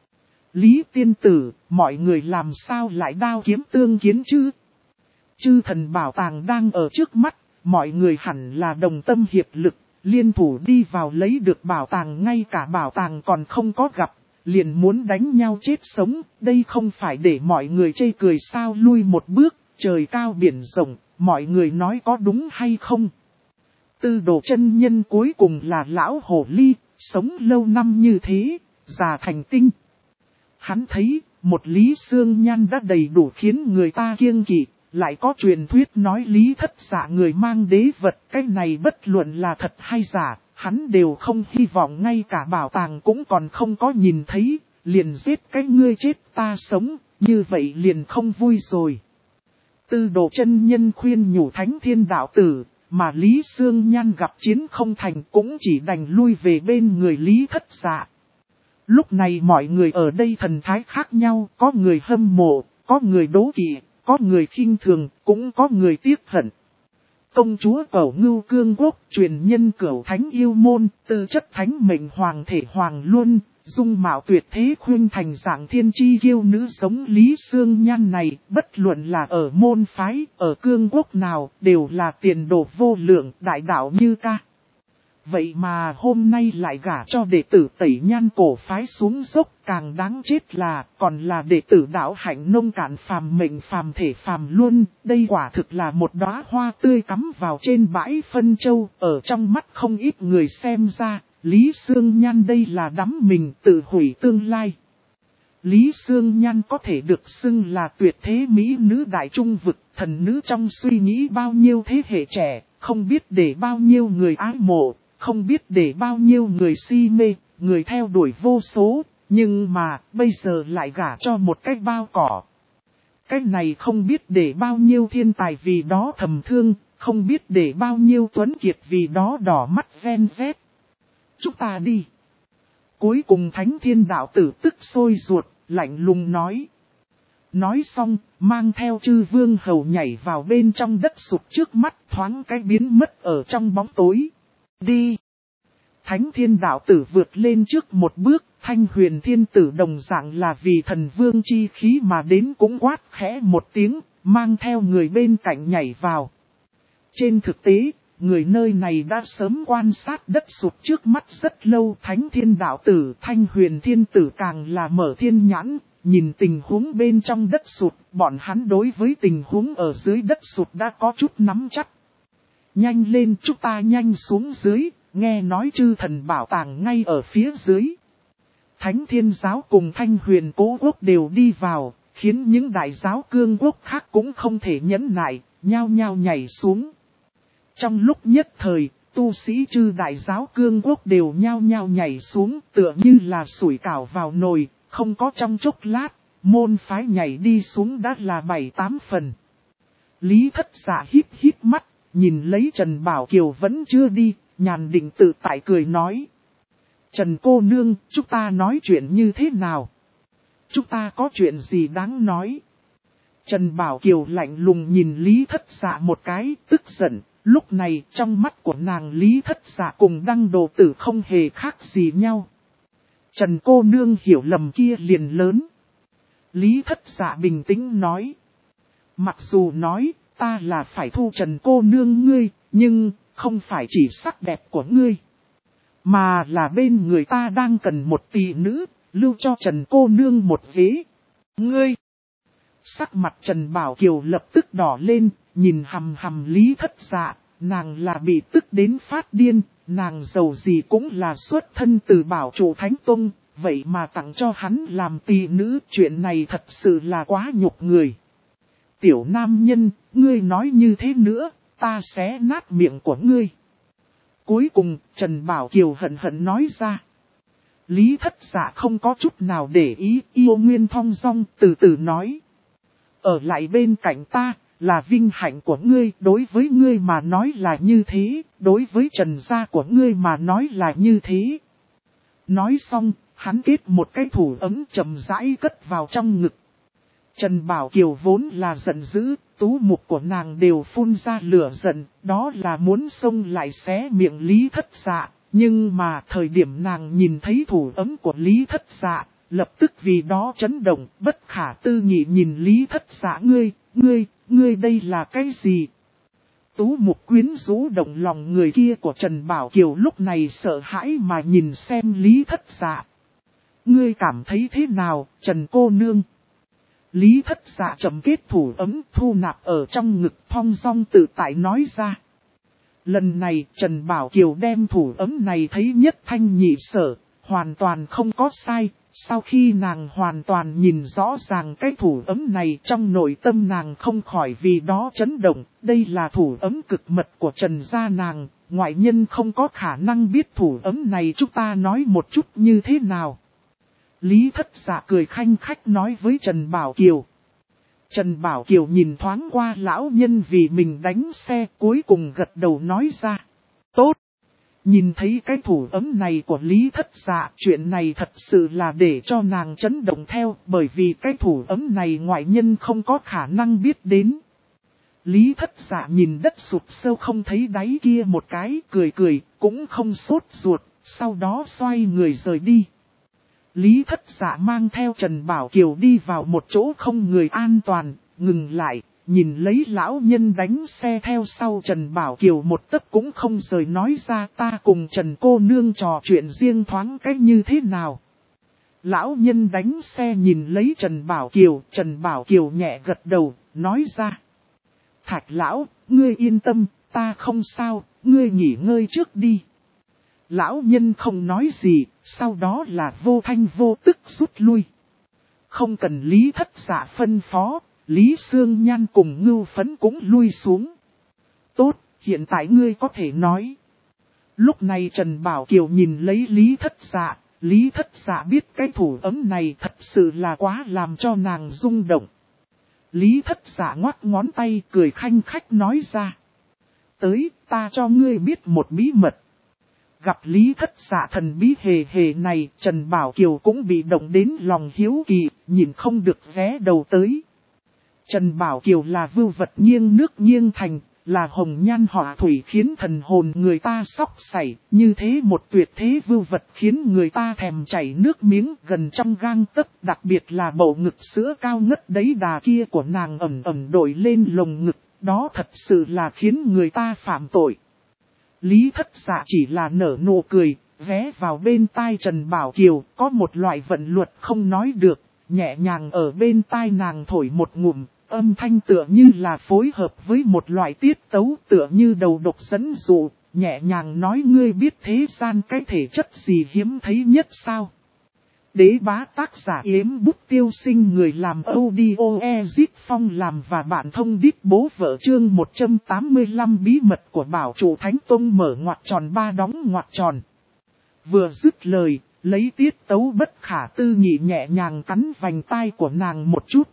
Lý tiên tử, mọi người làm sao lại đao kiếm tương kiến chứ? Chư thần bảo tàng đang ở trước mắt, mọi người hẳn là đồng tâm hiệp lực, liên thủ đi vào lấy được bảo tàng, ngay cả bảo tàng còn không có gặp, liền muốn đánh nhau chết sống, đây không phải để mọi người chê cười sao? Lui một bước, trời cao biển rộng, mọi người nói có đúng hay không? Tư Đồ chân nhân cuối cùng là lão hồ ly, sống lâu năm như thế, già thành tinh. Hắn thấy, một Lý Sương Nhan đã đầy đủ khiến người ta kiêng kỵ, lại có truyền thuyết nói Lý Thất Dạ người mang đế vật, cái này bất luận là thật hay giả, hắn đều không hy vọng, ngay cả bảo tàng cũng còn không có nhìn thấy, liền giết cái ngươi chết ta sống, như vậy liền không vui rồi. Tư Đồ chân nhân khuyên nhủ Thánh Thiên Đạo Tử, mà Lý Sương Nhan gặp chiến không thành cũng chỉ đành lui về bên người Lý Thất Dạ. Lúc này mọi người ở đây thần thái khác nhau, có người hâm mộ, có người đố kỵ, có người khinh thường, cũng có người tiếc hận. Công chúa Cẩu Ngưu Cương Quốc, truyền nhân Cửu Thánh Yêu Môn, tư chất thánh mệnh hoàng thể hoàng luân, dung mạo tuyệt thế khuyên thành dạng thiên chi kiêu nữ giống Lý Sương Nhan này, bất luận là ở môn phái, ở cương quốc nào, đều là tiền đồ vô lượng, đại đạo như ca. Vậy mà hôm nay lại gả cho đệ tử Tẩy Nhan cổ phái xuống dốc, càng đáng chết là còn là đệ tử đạo hạnh nông cạn phàm mệnh phàm thể phàm luân. Đây quả thực là một đóa hoa tươi cắm vào trên bãi phân châu, ở trong mắt không ít người xem ra, Lý Sương Nhan đây là đắm mình tự hủy tương lai. Lý Sương Nhan có thể được xưng là tuyệt thế mỹ nữ đại trung vực, thần nữ trong suy nghĩ bao nhiêu thế hệ trẻ, không biết để bao nhiêu người ái mộ. Không biết để bao nhiêu người si mê, người theo đuổi vô số, nhưng mà bây giờ lại gả cho một cái bao cỏ. Cái này không biết để bao nhiêu thiên tài vì đó thầm thương, không biết để bao nhiêu tuấn kiệt vì đó đỏ mắt ven vét. Chúng ta đi. Cuối cùng Thánh Thiên Đạo Tử tức sôi ruột, lạnh lùng nói. Nói xong, mang theo chư vương hầu nhảy vào bên trong đất sụt trước mắt, thoáng cái biến mất ở trong bóng tối. Đi! Thánh Thiên Đạo Tử vượt lên trước một bước, Thanh Huyền Thiên Tử đồng dạng là vì thần vương chi khí mà đến cũng quát khẽ một tiếng, mang theo người bên cạnh nhảy vào. Trên thực tế, người nơi này đã sớm quan sát đất sụt trước mắt rất lâu. Thánh Thiên Đạo Tử, Thanh Huyền Thiên Tử càng là mở thiên nhãn, nhìn tình huống bên trong đất sụt, bọn hắn đối với tình huống ở dưới đất sụt đã có chút nắm chắc. Nhanh lên, chúng ta nhanh xuống dưới, nghe nói chư thần bảo tàng ngay ở phía dưới. Thánh Thiên Giáo cùng Thanh Huyền Cố Quốc đều đi vào, khiến những đại giáo cương quốc khác cũng không thể nhẫn nại, nhao nhao nhảy xuống. Trong lúc nhất thời, tu sĩ chư đại giáo cương quốc đều nhao nhao nhảy xuống, tựa như là sủi cảo vào nồi, không có trong chốc lát, môn phái nhảy đi xuống đã là 7-8 phần. Lý Thất Dạ híp híp mắt, nhìn lấy Trần Bảo Kiều vẫn chưa đi, nhàn định tự tại cười nói. Trần cô nương, chúng ta nói chuyện như thế nào? Chúng ta có chuyện gì đáng nói? Trần Bảo Kiều lạnh lùng nhìn Lý Thất Dạ một cái, tức giận. Lúc này trong mắt của nàng Lý Thất Dạ cùng Đăng Đồ Tử không hề khác gì nhau. Trần cô nương hiểu lầm kia liền lớn. Lý Thất Dạ bình tĩnh nói. Mặc dù nói ta là phải thu Trần cô nương ngươi, nhưng không phải chỉ sắc đẹp của ngươi. Mà là bên người ta đang cần một tỷ nữ, lưu cho Trần cô nương một ghế. Ngươi! Sắc mặt Trần Bảo Kiều lập tức đỏ lên, nhìn hằm hằm Lý Thất Dạ, nàng là bị tức đến phát điên, nàng giàu gì cũng là xuất thân từ Bảo Chủ Thánh Tông, vậy mà tặng cho hắn làm tỷ nữ, chuyện này thật sự là quá nhục người. Tiểu nam nhân, ngươi nói như thế nữa, ta sẽ nát miệng của ngươi. Cuối cùng, Trần Bảo Kiều hận hận nói ra. Lý Thất Dạ không có chút nào để ý, yêu nguyên thong dong, từ từ nói. Ở lại bên cạnh ta, là vinh hạnh của ngươi, đối với ngươi mà nói là như thế, đối với Trần gia của ngươi mà nói là như thế. Nói xong, hắn kết một cái thủ ấm chậm rãi cất vào trong ngực. Trần Bảo Kiều vốn là giận dữ, tú mục của nàng đều phun ra lửa giận, đó là muốn xông lại xé miệng Lý Thất Dạ. Nhưng mà thời điểm nàng nhìn thấy thủ ấm của Lý Thất Dạ, lập tức vì đó chấn động, bất khả tư nghị nhìn Lý Thất Dạ. Ngươi đây là cái gì? Tú mục quyến rũ động lòng người kia của Trần Bảo Kiều lúc này sợ hãi mà nhìn xem Lý Thất Dạ. Ngươi cảm thấy thế nào, Trần cô nương? Lý Thất Dạ chậm kết thủ ấm thu nạp ở trong ngực, thong dong tự tại nói ra. Lần này Trần Bảo Kiều đem thủ ấm này thấy nhất thanh nhị sở, hoàn toàn không có sai. Sau khi nàng hoàn toàn nhìn rõ ràng cái thủ ấm này, trong nội tâm nàng không khỏi vì đó chấn động. Đây là thủ ấm cực mật của Trần gia nàng, ngoại nhân không có khả năng biết thủ ấm này, chúng ta nói một chút như thế nào. Lý Thất Dạ cười khanh khách nói với Trần Bảo Kiều. Trần Bảo Kiều nhìn thoáng qua lão nhân vì mình đánh xe, cuối cùng gật đầu nói ra. Tốt! Nhìn thấy cái thủ ấm này của Lý Thất Dạ, chuyện này thật sự là để cho nàng chấn động theo, bởi vì cái thủ ấm này ngoại nhân không có khả năng biết đến. Lý Thất Dạ nhìn đất sụt sâu không thấy đáy kia một cái, cười, cũng không sốt ruột, sau đó xoay người rời đi. Lý Thất Dạ mang theo Trần Bảo Kiều đi vào một chỗ không người an toàn, ngừng lại, nhìn lấy lão nhân đánh xe theo sau Trần Bảo Kiều một tấc cũng không rời nói ra, ta cùng Trần cô nương trò chuyện riêng thoáng cách như thế nào. Lão nhân đánh xe nhìn lấy Trần Bảo Kiều nhẹ gật đầu, nói ra. Thạch lão, ngươi yên tâm, ta không sao, ngươi nghỉ ngơi trước đi. Lão nhân không nói gì, sau đó là vô thanh vô tức rút lui. Không cần Lý Thất Dạ phân phó, Lý Sương Nhan cùng Ngưu Phấn cũng lui xuống. Tốt, hiện tại ngươi có thể nói. Lúc này Trần Bảo Kiều nhìn lấy Lý Thất Dạ biết cái thủ ấm này thật sự là quá làm cho nàng rung động. Lý Thất Dạ ngoắt ngón tay cười khanh khách nói ra. Tới, ta cho ngươi biết một bí mật. Gặp Lý Thất Dạ thần bí hề này, Trần Bảo Kiều cũng bị động đến lòng hiếu kỳ, nhìn không được ghé đầu tới. Trần Bảo Kiều là vưu vật nghiêng nước nghiêng thành, là hồng nhan họa thủy khiến thần hồn người ta sóc sảy, như thế một tuyệt thế vưu vật khiến người ta thèm chảy nước miếng gần trong gang tấc, đặc biệt là bầu ngực sữa cao ngất đấy đà kia của nàng ẩm ẩm đổi lên lồng ngực, đó thật sự là khiến người ta phạm tội. Lý Thất Dạ chỉ là nở nụ cười, ghé vào bên tai Trần Bảo Kiều, có một loại vận luật không nói được, nhẹ nhàng ở bên tai nàng thổi một ngụm, âm thanh tựa như là phối hợp với một loại tiết tấu tựa như đầu độc dẫn dụ, nhẹ nhàng nói ngươi biết thế gian cái thể chất gì hiếm thấy nhất sao. Đế bá tác giả Yếm Bút Tiêu Sinh, người làm audio Ezit Phong làm và bạn thông đít bố vợ. Chương 185 bí mật của Bảo Trụ Thánh Tông mở ngoặc tròn ba đóng ngoặc tròn. Vừa dứt lời, lấy tiết tấu bất khả tư nghị nhẹ nhàng cắn vành tai của nàng một chút.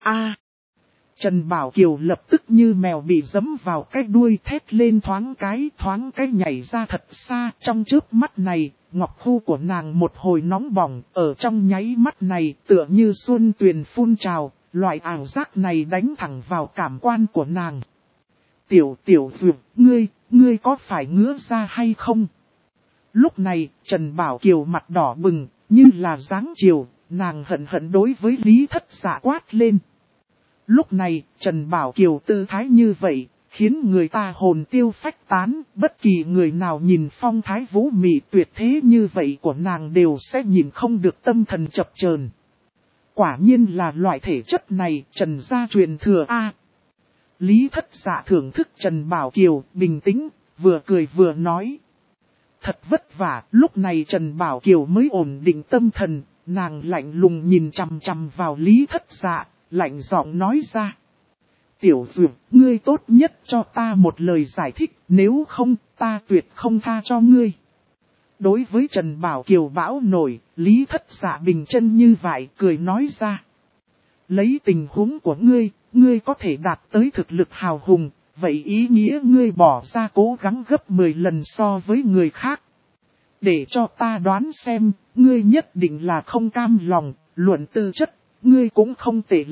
Trần Bảo Kiều lập tức như mèo bị giẫm vào cái đuôi, thét lên thoáng cái nhảy ra thật xa. Trong chớp mắt này, ngọc khu của nàng một hồi nóng bỏng, ở trong nháy mắt này tựa như xuân tuyền phun trào, loại ảo giác này đánh thẳng vào cảm quan của nàng. Tiểu dược, ngươi có phải ngứa ra hay không? Lúc này, Trần Bảo Kiều mặt đỏ bừng, như là dáng chiều, nàng hận đối với Lý Thất Dạ quát lên. Lúc này, Trần Bảo Kiều tư thái như vậy, khiến người ta hồn tiêu phách tán, bất kỳ người nào nhìn phong thái vũ mị tuyệt thế như vậy của nàng đều sẽ nhìn không được tâm thần chập chờn. Quả nhiên là loại thể chất này, Trần gia truyền thừa a. Lý Thất Dạ thưởng thức Trần Bảo Kiều, bình tĩnh, vừa cười vừa nói. Thật vất vả, lúc này Trần Bảo Kiều mới ổn định tâm thần, nàng lạnh lùng nhìn chằm chằm vào Lý Thất Dạ, lạnh giọng nói ra. Tiểu dược, ngươi tốt nhất cho ta một lời giải thích, nếu không, ta tuyệt không tha cho ngươi. Đối với Trần Bảo Kiều bão nổi, Lý Thất Dạ bình chân như vậy, cười nói ra. Lấy tình huống của ngươi có thể đạt tới thực lực hào hùng, vậy ý nghĩa ngươi bỏ ra cố gắng gấp 10 lần so với người khác. Để cho ta đoán xem, ngươi nhất định là không cam lòng, luận tư chất, ngươi cũng không tệ lắm,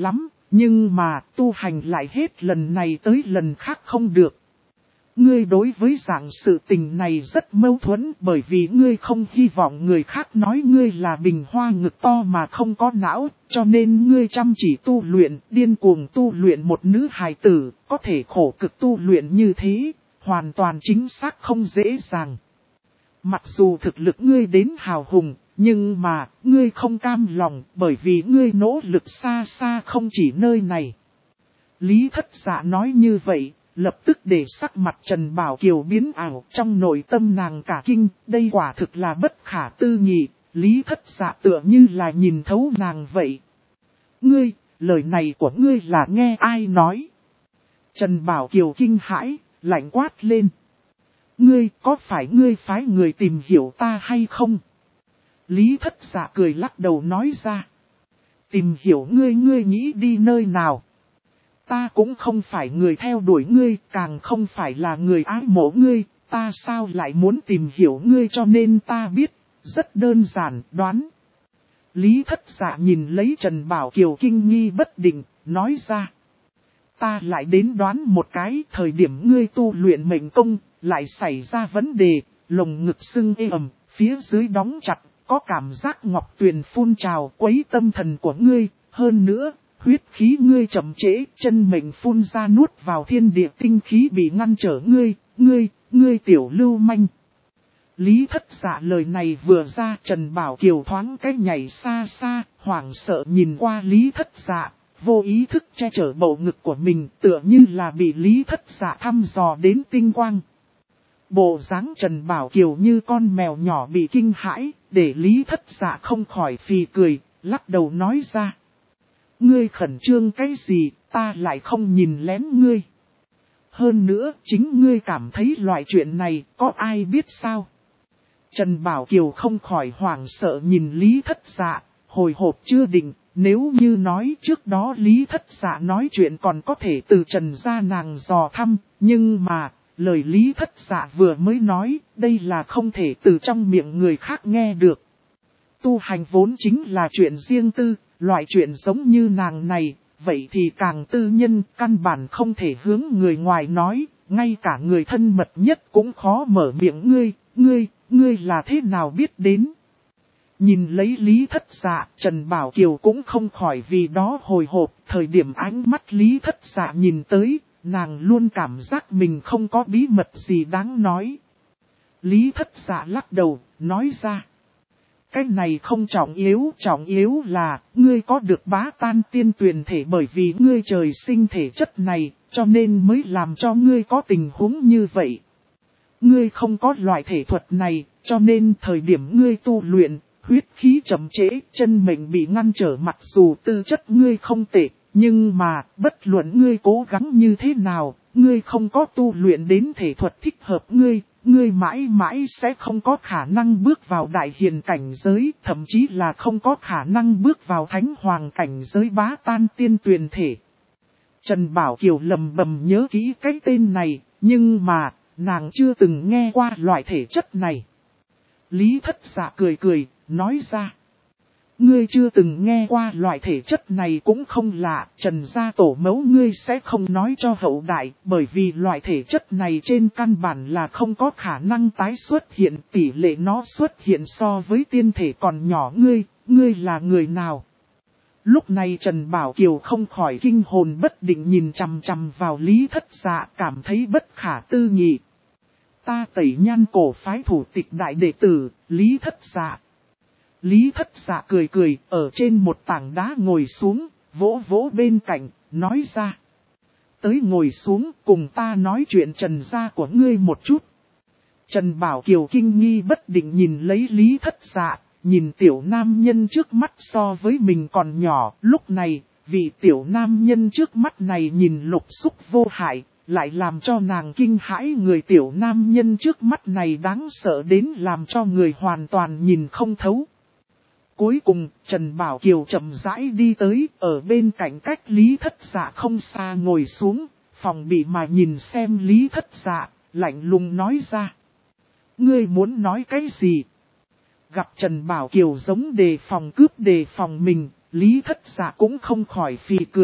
Nhưng mà tu hành lại hết lần này tới lần khác không được. Ngươi đối với dạng sự tình này rất mâu thuẫn bởi vì ngươi không hy vọng người khác nói ngươi là bình hoa ngực to mà không có não, cho nên ngươi chăm chỉ tu luyện, điên cuồng tu luyện một nữ hài tử, có thể khổ cực tu luyện như thế, hoàn toàn chính xác không dễ dàng. Mặc dù thực lực ngươi đến hào hùng, nhưng mà ngươi không cam lòng bởi vì ngươi nỗ lực xa xa không chỉ nơi này. Lý Thất Dạ nói như vậy. Lập tức để sắc mặt Trần Bảo Kiều biến ảo, trong nội tâm nàng cả kinh, đây quả thực là bất khả tư nghị, Lý Thất Dạ tựa như là nhìn thấu nàng vậy. Ngươi, lời này của ngươi là nghe ai nói? Trần Bảo Kiều kinh hãi, lạnh quát lên. Ngươi, có phải ngươi phái người tìm hiểu ta hay không? Lý Thất Dạ cười lắc đầu nói ra. Tìm hiểu ngươi nghĩ đi nơi nào? Ta cũng không phải người theo đuổi ngươi, càng không phải là người ái mộ ngươi, ta sao lại muốn tìm hiểu ngươi cho nên ta biết, rất đơn giản, đoán. Lý Thất Dạ nhìn lấy Trần Bảo Kiều kinh nghi bất định, nói ra. Ta lại đến đoán một cái, thời điểm ngươi tu luyện mệnh công, lại xảy ra vấn đề, lồng ngực sưng ê ẩm, phía dưới đóng chặt, có cảm giác ngọc tuyền phun trào quấy tâm thần của ngươi, hơn nữa. Huyết khí ngươi chậm trễ, chân mệnh phun ra nuốt vào thiên địa tinh khí bị ngăn trở ngươi tiểu lưu manh. Lý Thất Dạ lời này vừa ra Trần Bảo Kiều thoáng cái nhảy xa xa, hoảng sợ nhìn qua Lý Thất Dạ, vô ý thức che chở bầu ngực của mình tựa như là bị Lý Thất Dạ thăm dò đến tinh quang. Bộ dáng Trần Bảo Kiều như con mèo nhỏ bị kinh hãi, để Lý Thất Dạ không khỏi phì cười, lắc đầu nói ra. Ngươi khẩn trương cái gì, ta lại không nhìn lén ngươi. Hơn nữa, chính ngươi cảm thấy loại chuyện này, có ai biết sao? Trần Bảo Kiều không khỏi hoảng sợ nhìn Lý Thất Dạ, hồi hộp chưa định, nếu như nói trước đó Lý Thất Dạ nói chuyện còn có thể từ Trần gia nàng dò thăm, nhưng mà, lời Lý Thất Dạ vừa mới nói, đây là không thể từ trong miệng người khác nghe được. Tu hành vốn chính là chuyện riêng tư. Loại chuyện giống như nàng này, vậy thì càng tư nhân, căn bản không thể hướng người ngoài nói, ngay cả người thân mật nhất cũng khó mở miệng ngươi là thế nào biết đến. Nhìn lấy Lý Thất Dạ, Trần Bảo Kiều cũng không khỏi vì đó hồi hộp, thời điểm ánh mắt Lý Thất Dạ nhìn tới, nàng luôn cảm giác mình không có bí mật gì đáng nói. Lý Thất Dạ lắc đầu, nói ra. Cái này không trọng yếu là, ngươi có được bá tan tiên tuyền thể bởi vì ngươi trời sinh thể chất này, cho nên mới làm cho ngươi có tình huống như vậy. Ngươi không có loại thể thuật này, cho nên thời điểm ngươi tu luyện, huyết khí chậm trễ, chân mệnh bị ngăn trở mặc dù tư chất ngươi không tệ, nhưng mà, bất luận ngươi cố gắng như thế nào, ngươi không có tu luyện đến thể thuật thích hợp ngươi mãi mãi sẽ không có khả năng bước vào đại hiền cảnh giới, thậm chí là không có khả năng bước vào thánh hoàng cảnh giới bá tan tiên tuyền thể. Trần Bảo Kiều lầm bầm nhớ kỹ cái tên này, nhưng mà, nàng chưa từng nghe qua loại thể chất này. Lý Thất Dạ cười, nói ra. Ngươi chưa từng nghe qua loại thể chất này cũng không lạ, Trần gia tổ mẫu ngươi sẽ không nói cho hậu đại, bởi vì loại thể chất này trên căn bản là không có khả năng tái xuất hiện, tỷ lệ nó xuất hiện so với tiên thể còn nhỏ ngươi là người nào? Lúc này Trần Bảo Kiều không khỏi kinh hồn bất định nhìn chằm chằm vào Lý Thất Dạ cảm thấy bất khả tư nghị. Ta Tẩy Nhan cổ phái thủ tịch đại đệ tử, Lý Thất Dạ. Lý Thất Dạ cười, ở trên một tảng đá ngồi xuống, vỗ vỗ bên cạnh, nói ra. Tới ngồi xuống cùng ta nói chuyện Trần gia của ngươi một chút. Trần Bảo Kiều kinh nghi bất định nhìn lấy Lý Thất Dạ, nhìn tiểu nam nhân trước mắt so với mình còn nhỏ, lúc này, vì tiểu nam nhân trước mắt này nhìn lục xúc vô hại, lại làm cho nàng kinh hãi người tiểu nam nhân trước mắt này đáng sợ đến làm cho người hoàn toàn nhìn không thấu. Cuối cùng, Trần Bảo Kiều chậm rãi đi tới, ở bên cạnh cách Lý Thất Dạ không xa ngồi xuống, phòng bị mà nhìn xem Lý Thất Dạ, lạnh lùng nói ra. Ngươi muốn nói cái gì? Gặp Trần Bảo Kiều giống đề phòng cướp đề phòng mình, Lý Thất Dạ cũng không khỏi phì cười,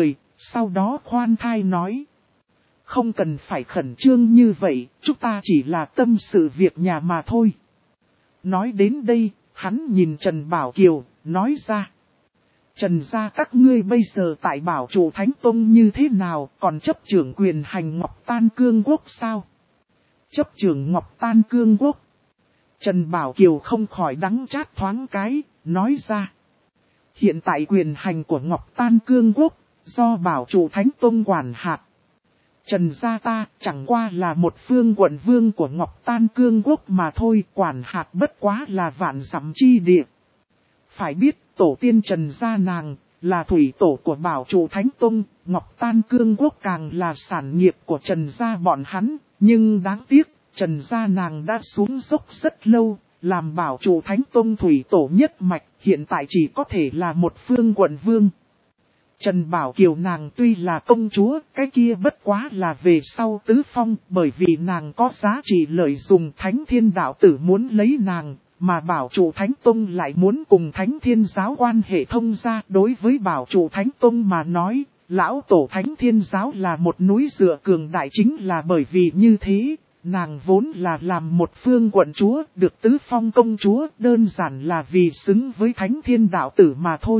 Sau đó khoan thai nói. Không cần phải khẩn trương như vậy, chúng ta chỉ là tâm sự việc nhà mà thôi. Nói đến đây, hắn nhìn Trần Bảo Kiều, nói ra. Trần gia các ngươi bây giờ tại Bảo Trụ Thánh Tông như thế nào, còn chấp trưởng quyền hành Ngọc Tan Cương Quốc sao? Chấp trưởng Ngọc Tan Cương Quốc. Trần Bảo Kiều không khỏi đắng chát thoáng cái, nói ra. Hiện tại quyền hành của Ngọc Tan Cương Quốc, do Bảo Trụ Thánh Tông quản hạt. Trần gia ta chẳng qua là một phương quận vương của Ngọc Tan Cương Quốc mà thôi, quản hạt bất quá là vạn dặm chi địa. Phải biết tổ tiên Trần gia nàng là thủy tổ của Bảo Trụ Thánh Tông, Ngọc Tan Cương Quốc càng là sản nghiệp của Trần gia bọn hắn, nhưng đáng tiếc Trần gia nàng đã xuống dốc rất lâu, làm Bảo Trụ Thánh Tông thủy tổ nhất mạch, hiện tại chỉ có thể là một phương quận vương. Trần Bảo Kiều nàng tuy là công chúa, cái kia bất quá là về sau tứ phong, bởi vì nàng có giá trị lợi dụng Thánh Thiên Đạo Tử muốn lấy nàng, mà Bảo Trụ Thánh Tông lại muốn cùng Thánh Thiên Giáo quan hệ thông ra. Đối với Bảo Trụ Thánh Tông mà nói, lão tổ Thánh Thiên Giáo là một núi dựa cường đại, chính là bởi vì như thế, nàng vốn là làm một phương quận chúa, được tứ phong công chúa, đơn giản là vì xứng với Thánh Thiên Đạo Tử mà thôi.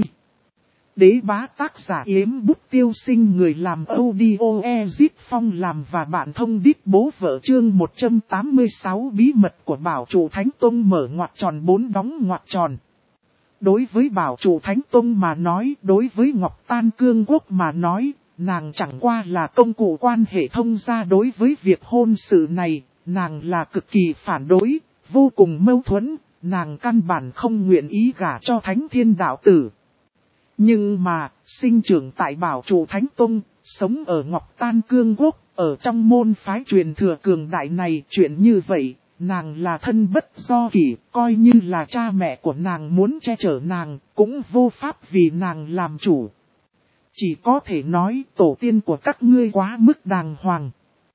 Đế bá tác giả Yếm Bút Tiêu Sinh, người làm audio Ezit Phong làm và bạn thông đít bố vợ. Chương 186 bí mật của Bảo Trụ Thánh Tông mở ngoặc tròn 4 đóng ngoặc tròn. Đối với Bảo Trụ Thánh Tông mà nói, đối với Ngọc Tan Cương Quốc mà nói, nàng chẳng qua là công cụ quan hệ thông gia. Đối với việc hôn sự này, nàng là cực kỳ phản đối, vô cùng mâu thuẫn, nàng căn bản không nguyện ý gả cho Thánh Thiên Đạo Tử. Nhưng mà, sinh trưởng tại Bảo Trụ Thánh Tông, sống ở Ngọc Tan Cương Quốc, ở trong môn phái truyền thừa cường đại này, chuyện như vậy, nàng là thân bất do kỷ, coi như là cha mẹ của nàng muốn che chở nàng, cũng vô pháp vì nàng làm chủ. Chỉ có thể nói tổ tiên của các ngươi quá mức đàng hoàng.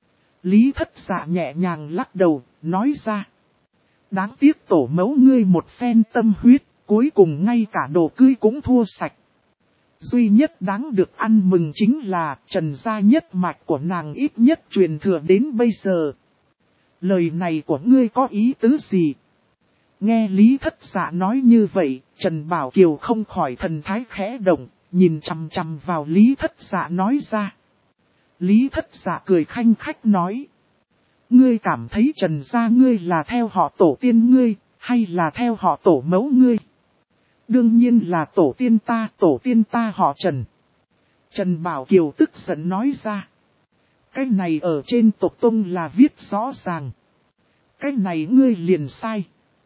Lý Thất Dạ nhẹ nhàng lắc đầu, nói ra. Đáng tiếc tổ mẫu ngươi một phen tâm huyết, cuối cùng ngay cả đồ cưới cũng thua sạch. Duy nhất đáng được ăn mừng chính là Trần gia nhất mạch của nàng ít nhất truyền thừa đến bây giờ. Lời này của ngươi có ý tứ gì? Nghe Lý Thất Dạ nói như vậy, Trần Bảo Kiều không khỏi thần thái khẽ động, nhìn chằm chằm vào Lý Thất Dạ nói ra. Lý Thất Dạ cười khanh khách nói. Ngươi cảm thấy Trần gia ngươi là theo họ tổ tiên ngươi, hay là theo họ tổ mẫu ngươi? Đương nhiên là tổ tiên ta họ Trần. Trần Bảo Kiều tức giận nói ra. Cái này ở trên tộc tông là viết rõ ràng. Cái này ngươi liền sai.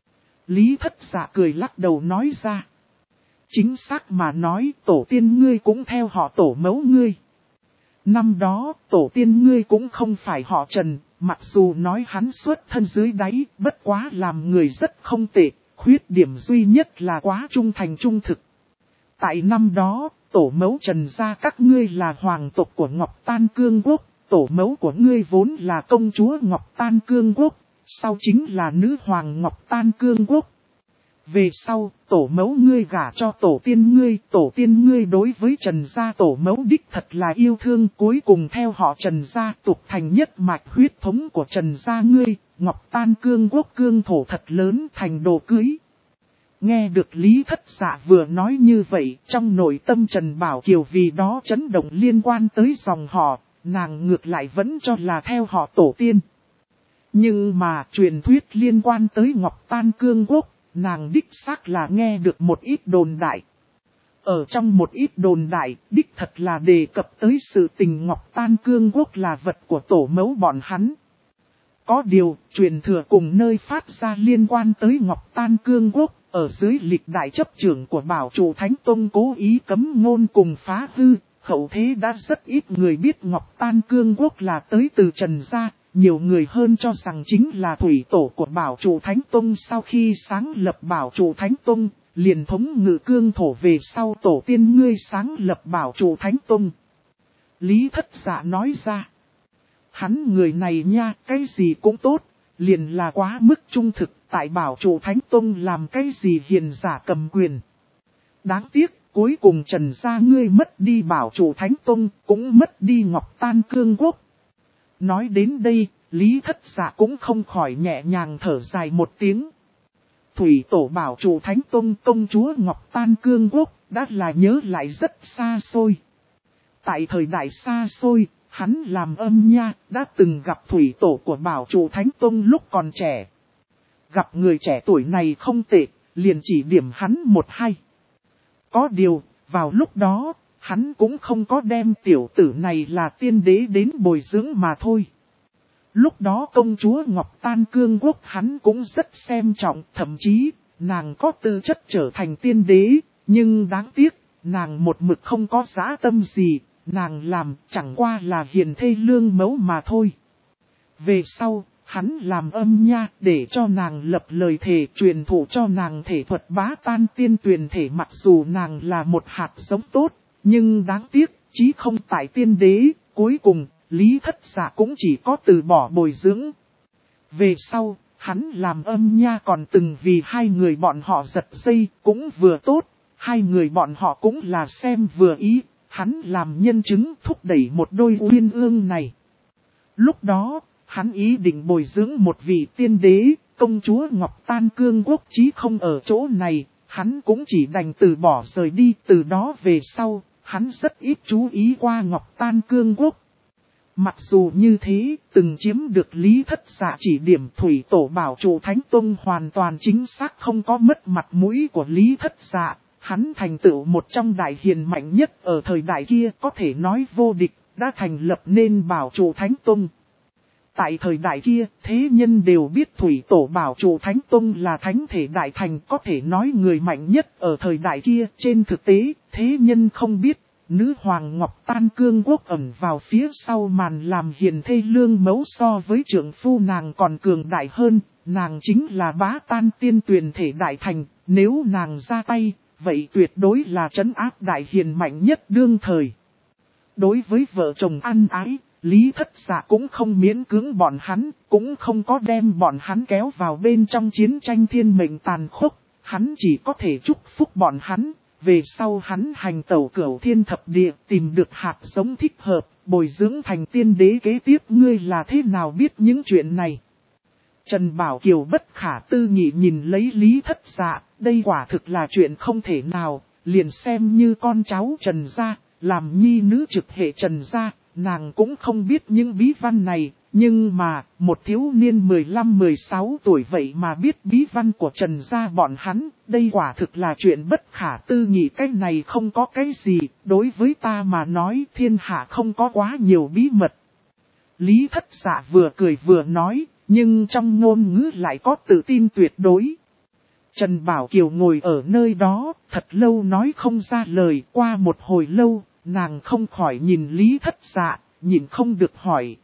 Lý Thất Dạ cười lắc đầu nói ra. Chính xác mà nói tổ tiên ngươi cũng theo họ tổ mẫu ngươi. Năm đó tổ tiên ngươi cũng không phải họ Trần, mặc dù nói hắn xuất thân dưới đáy, bất quá làm người rất không tệ. Khuyết điểm duy nhất là quá trung thành trung thực. Tại năm đó, tổ mẫu Trần gia các ngươi là hoàng tộc của Ngọc Tan Cương Quốc, tổ mẫu của ngươi vốn là công chúa Ngọc Tan Cương Quốc, sau chính là nữ hoàng Ngọc Tan Cương Quốc. Về sau, tổ mẫu ngươi gả cho tổ tiên ngươi đối với Trần gia tổ mẫu đích thật là yêu thương, cuối cùng theo họ Trần gia tục thành nhất mạch huyết thống của Trần gia ngươi, Ngọc Tan Cương Quốc cương thổ thật lớn thành đồ cưới. Nghe được Lý Thất Dạ vừa nói như vậy, trong nội tâm Trần Bảo Kiều vì đó chấn động liên quan tới dòng họ, nàng ngược lại vẫn cho là theo họ tổ tiên. Nhưng mà truyền thuyết liên quan tới Ngọc Tan Cương Quốc, nàng đích xác là nghe được một ít đồn đại. Ở trong một ít đồn đại, đích thật là đề cập tới sự tình Ngọc Tan Cương Quốc là vật của tổ mẫu bọn hắn. Có điều, truyền thừa cùng nơi phát ra liên quan tới Ngọc Tan Cương Quốc, ở dưới lịch đại chấp trưởng của Bảo Trụ Thánh Tông cố ý cấm ngôn cùng phá hư, hậu thế đã rất ít người biết Ngọc Tan Cương Quốc là tới từ Trần gia. Nhiều người hơn cho rằng chính là thủy tổ của Bảo Trụ Thánh Tông sau khi sáng lập Bảo Trụ Thánh Tông, liền thống ngự cương thổ về sau tổ tiên ngươi sáng lập Bảo Trụ Thánh Tông. Lý Thất Dạ nói ra, hắn người này nha, cái gì cũng tốt, liền là quá mức trung thực, tại Bảo Trụ Thánh Tông làm cái gì hiền giả cầm quyền. Đáng tiếc, Cuối cùng Trần gia ngươi mất đi bảo chủ Thánh Tông, cũng mất đi Ngọc Tan Cương Quốc. Nói đến đây, Lý Thất Dạ cũng không khỏi nhẹ nhàng thở dài một tiếng. Thủy tổ bảo chủ Thánh Tông công chúa Ngọc Tan Cương Quốc đã là nhớ lại rất xa xôi. Tại thời đại xa xôi, hắn làm âm nha đã từng gặp thủy tổ của bảo chủ Thánh Tông lúc còn trẻ. Gặp người trẻ tuổi này không tệ, liền chỉ điểm hắn một hai. Có điều, vào lúc đó, hắn cũng không có đem tiểu tử này là tiên đế đến bồi dưỡng mà thôi. Lúc đó công chúa Ngọc Tan Cương Quốc hắn cũng rất xem trọng, thậm chí, nàng có tư chất trở thành tiên đế, nhưng đáng tiếc, nàng một mực không có dã tâm gì, nàng làm chẳng qua là hiền thê lương mẫu mà thôi. Về sau, hắn làm âm nha để cho nàng lập lời thề truyền thụ cho nàng thể thuật bá tan tiên tuyền thể, mặc dù nàng là một hạt giống tốt, nhưng đáng tiếc, chí không tại tiên đế, cuối cùng, Lý Thất Dạ cũng chỉ có từ bỏ bồi dưỡng. Về sau, hắn làm âm nha còn từng vì hai người bọn họ giật dây, cũng vừa tốt, hai người bọn họ cũng là xem vừa ý, hắn làm nhân chứng thúc đẩy một đôi uyên ương này. Lúc đó, hắn ý định bồi dưỡng một vị tiên đế, công chúa Ngọc Tan Cương Quốc chí không ở chỗ này, hắn cũng chỉ đành từ bỏ rời đi. Từ đó về sau, hắn rất ít chú ý qua Ngọc Tan Cương Quốc. Mặc dù như thế, từng chiếm được Lý Thất Dạ chỉ điểm thủy tổ bảo chủ Thánh Tông hoàn toàn chính xác không có mất mặt mũi của Lý Thất Dạ. Hắn thành tựu một trong đại hiền mạnh nhất ở thời đại kia, có thể nói vô địch, đã thành lập nên bảo chủ Thánh Tông. Tại thời đại kia, thế nhân đều biết thủy tổ bảo chủ Thánh Tông là thánh thể đại thành, có thể nói người mạnh nhất ở thời đại kia. Trên thực tế, thế nhân không biết, nữ hoàng Ngọc Tan Cương Quốc ẩn vào phía sau màn làm hiền thê lương mẫu, so với trượng phu nàng còn cường đại hơn, nàng chính là bá tan tiên tuyền thể đại thành, nếu nàng ra tay, vậy tuyệt đối là trấn áp đại hiền mạnh nhất đương thời. Đối với vợ chồng ăn ái, Lý Thất Dạ cũng không miễn cưỡng bọn hắn, cũng không có đem bọn hắn kéo vào bên trong chiến tranh thiên mệnh tàn khốc, hắn chỉ có thể chúc phúc bọn hắn. Về sau hắn hành tẩu cửu thiên thập địa, tìm được hạt giống thích hợp, bồi dưỡng thành tiên đế kế tiếp. Ngươi là thế nào biết những chuyện này? Trần Bảo Kiều bất khả tư nghị nhìn lấy Lý Thất Dạ, đây quả thực là chuyện không thể nào, liền xem như con cháu Trần gia, làm nhi nữ trực hệ Trần gia, nàng cũng không biết những bí văn này, nhưng mà, một thiếu niên 15-16 tuổi vậy mà biết bí văn của Trần gia bọn hắn, đây quả thực là chuyện bất khả tư nghị. Cái này không có cái gì, đối với ta mà nói thiên hạ không có quá nhiều bí mật. Lý Thất Dạ vừa cười vừa nói, nhưng trong ngôn ngữ lại có tự tin tuyệt đối. Trần Bảo Kiều ngồi ở nơi đó, thật lâu nói không ra lời. Qua một hồi lâu, nàng không khỏi nhìn Lý Thất Dạ, nhìn không được hỏi.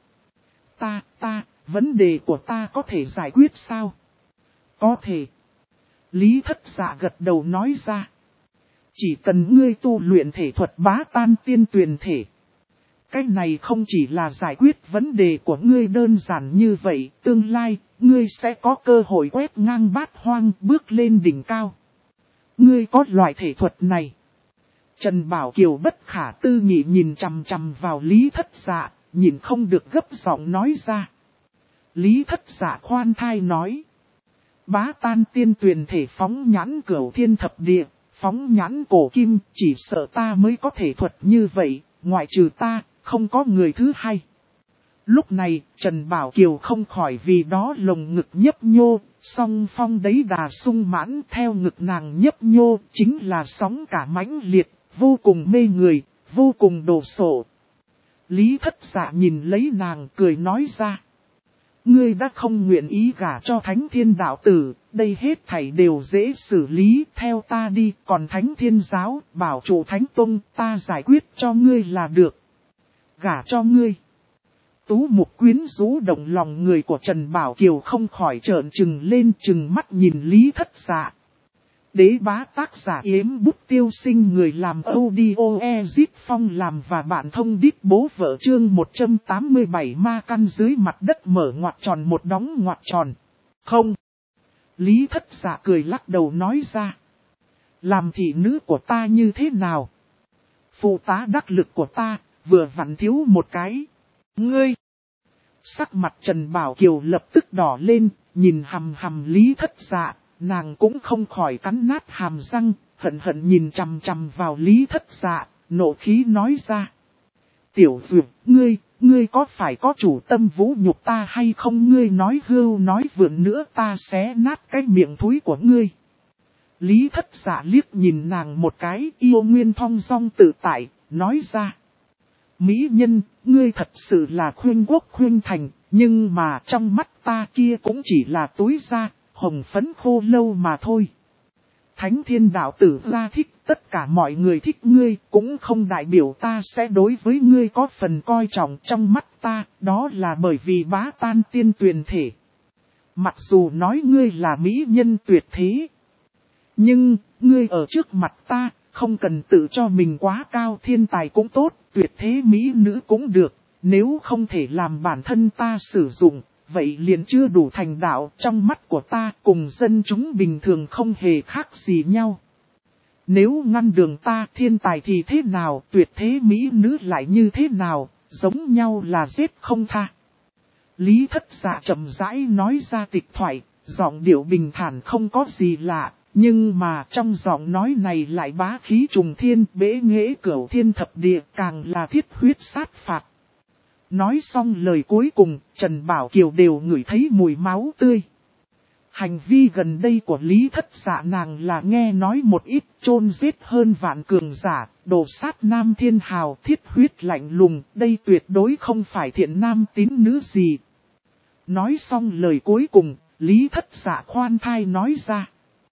Vấn đề của ta có thể giải quyết sao? Có thể. Lý Thất Dạ gật đầu nói ra. Chỉ cần ngươi tu luyện thể thuật bá tan tiên tuyền thể. Cái này không chỉ là giải quyết vấn đề của ngươi đơn giản như vậy, tương lai, ngươi sẽ có cơ hội quét ngang bát hoang, bước lên đỉnh cao. Ngươi có loại thể thuật này. Trần Bảo Kiều bất khả tư nghị nhìn chằm chằm vào Lý Thất Dạ, nhìn không được gấp giọng nói ra. Lý Thất Dạ khoan thai nói. Bá tan tiên tuyền thể phóng nhãn cửu thiên thập địa, phóng nhãn cổ kim, chỉ sợ ta mới có thể thuật như vậy, ngoại trừ ta, không có người thứ hai. Lúc này, Trần Bảo Kiều không khỏi vì đó lồng ngực nhấp nhô, song phong đấy đà sung mãn theo ngực nàng nhấp nhô, chính là sóng cả mãnh liệt, vô cùng mê người, vô cùng đồ sộ. Lý Thất Dạ nhìn lấy nàng cười nói ra. Ngươi đã không nguyện ý gả cho Thánh Thiên đạo tử, đây hết thảy đều dễ xử lý, theo ta đi, còn Thánh Thiên giáo, bảo chủ Thánh Tông, ta giải quyết cho ngươi là được. Gả cho ngươi. Tú mục quyến rũ động lòng người của Trần Bảo Kiều không khỏi trợn trừng lên, trừng mắt nhìn Lý Thất Dạ. Đế bá tác giả yếm bút tiêu sinh, người làm audio Ezip Phong làm và bạn thông đít bố vợ, chương 187 ma căn dưới mặt đất mở ngoặc tròn một đóng ngoặc tròn. Không. Lý Thất Dạ cười lắc đầu nói ra. Làm thị nữ của ta như thế nào? Phụ tá đắc lực của ta, vừa vặn thiếu một cái. Ngươi! Sắc mặt Trần Bảo Kiều lập tức đỏ lên, nhìn hằm hằm Lý Thất Dạ, nàng cũng không khỏi cắn nát hàm răng, hận hận nhìn chằm chằm vào Lý Thất Dạ, nộ khí nói ra. Tiểu Dược, ngươi có phải có chủ tâm vũ nhục ta hay không? Ngươi nói hưu nói vượn nữa ta xé nát cái miệng thúi của ngươi. Lý Thất Dạ liếc nhìn nàng một cái, yêu nguyên thong dong tự tại, nói ra. Mỹ nhân, ngươi thật sự là khuyên quốc khuyên thành, nhưng mà trong mắt ta kia cũng chỉ là túi da, hồng phấn khô lâu mà thôi. Thánh thiên đạo tử ra thích, tất cả mọi người thích ngươi, cũng không đại biểu ta sẽ đối với ngươi có phần coi trọng trong mắt ta, đó là bởi vì bá tan tiên tuyền thể. Mặc dù nói ngươi là mỹ nhân tuyệt thế, nhưng, ngươi ở trước mặt ta, không cần tự cho mình quá cao, thiên tài cũng tốt, tuyệt thế mỹ nữ cũng được, nếu không thể làm bản thân ta sử dụng, vậy liền chưa đủ thành đạo, trong mắt của ta cùng dân chúng bình thường không hề khác gì nhau. Nếu ngăn đường ta, thiên tài thì thế nào, tuyệt thế mỹ nữ lại như thế nào, giống nhau là giết không tha. Lý Thất Dạ chậm rãi nói ra tịch thoại, giọng điệu bình thản không có gì lạ. Nhưng mà trong giọng nói này lại bá khí trùng thiên, bế nghệ cửu thiên thập địa, càng là thiết huyết sát phạt. Nói xong lời cuối cùng, Trần Bảo Kiều đều ngửi thấy mùi máu tươi. Hành vi gần đây của Lý Thất Dạ nàng là nghe nói một ít, chôn giết hơn vạn cường giả, đồ sát nam thiên hào, thiết huyết lạnh lùng, đây tuyệt đối không phải thiện nam tín nữ gì. Nói xong lời cuối cùng, Lý Thất Dạ khoan thai nói ra.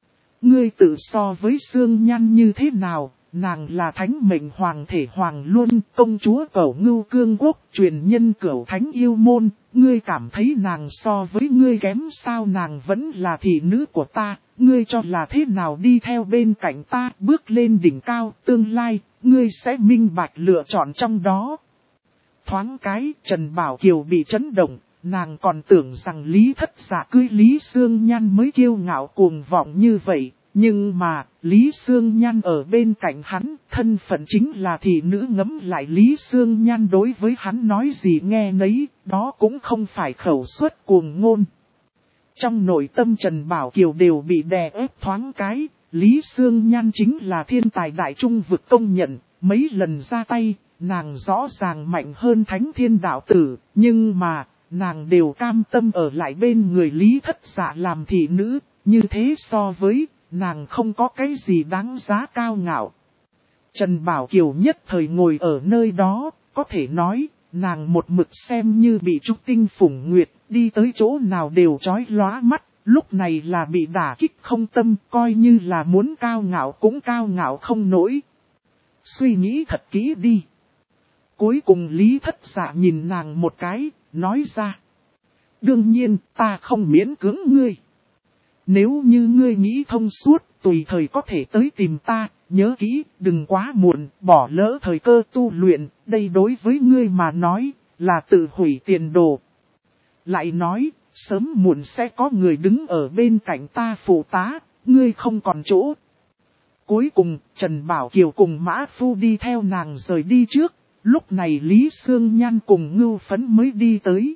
Ngươi tự so với Sương Nhan như thế nào, nàng là thánh mệnh hoàng thể hoàng luân, công chúa Cẩu Ngưu Cương Quốc, truyền nhân Cẩu Thánh yêu môn, ngươi cảm thấy nàng so với ngươi kém sao? Nàng vẫn là thị nữ của ta, ngươi cho là thế nào đi theo bên cạnh ta, bước lên đỉnh cao, tương lai, ngươi sẽ minh bạch lựa chọn trong đó. Thoáng cái, Trần Bảo Kiều bị chấn động. Nàng còn tưởng rằng Lý Thất Dạ cưới Lý Sương Nhan mới kiêu ngạo cuồng vọng như vậy, nhưng mà, Lý Sương Nhan ở bên cạnh hắn, thân phận chính là thị nữ. Ngẫm lại Lý Sương Nhan đối với hắn nói gì nghe nấy, đó cũng không phải khẩu suất cuồng ngôn. Trong nội tâm Trần Bảo Kiều đều bị đè ép thoáng cái, Lý Sương Nhan chính là thiên tài đại trung vực công nhận, mấy lần ra tay, nàng rõ ràng mạnh hơn thánh thiên đạo tử, nhưng mà, nàng đều cam tâm ở lại bên người Lý Thất Dạ làm thị nữ, như thế so với, nàng không có cái gì đáng giá cao ngạo. Trần Bảo Kiều nhất thời ngồi ở nơi đó, có thể nói, nàng một mực xem như bị trúc tinh phủng nguyệt, đi tới chỗ nào đều chói lóa mắt, lúc này là bị đả kích không tâm, coi như là muốn cao ngạo cũng cao ngạo không nổi. Suy nghĩ thật kỹ đi. Cuối cùng Lý Thất Dạ nhìn nàng một cái, nói ra. Đương nhiên, ta không miễn cưỡng ngươi. Nếu như ngươi nghĩ thông suốt, tùy thời có thể tới tìm ta, nhớ kỹ, đừng quá muộn, bỏ lỡ thời cơ tu luyện, đây đối với ngươi mà nói, là tự hủy tiền đồ. Lại nói, sớm muộn sẽ có người đứng ở bên cạnh ta phụ tá, ngươi không còn chỗ. Cuối cùng, Trần Bảo Kiều cùng Mã Phu đi theo nàng rời đi trước, lúc này Lý Sương Nhan cùng Ngưu Phấn mới đi tới.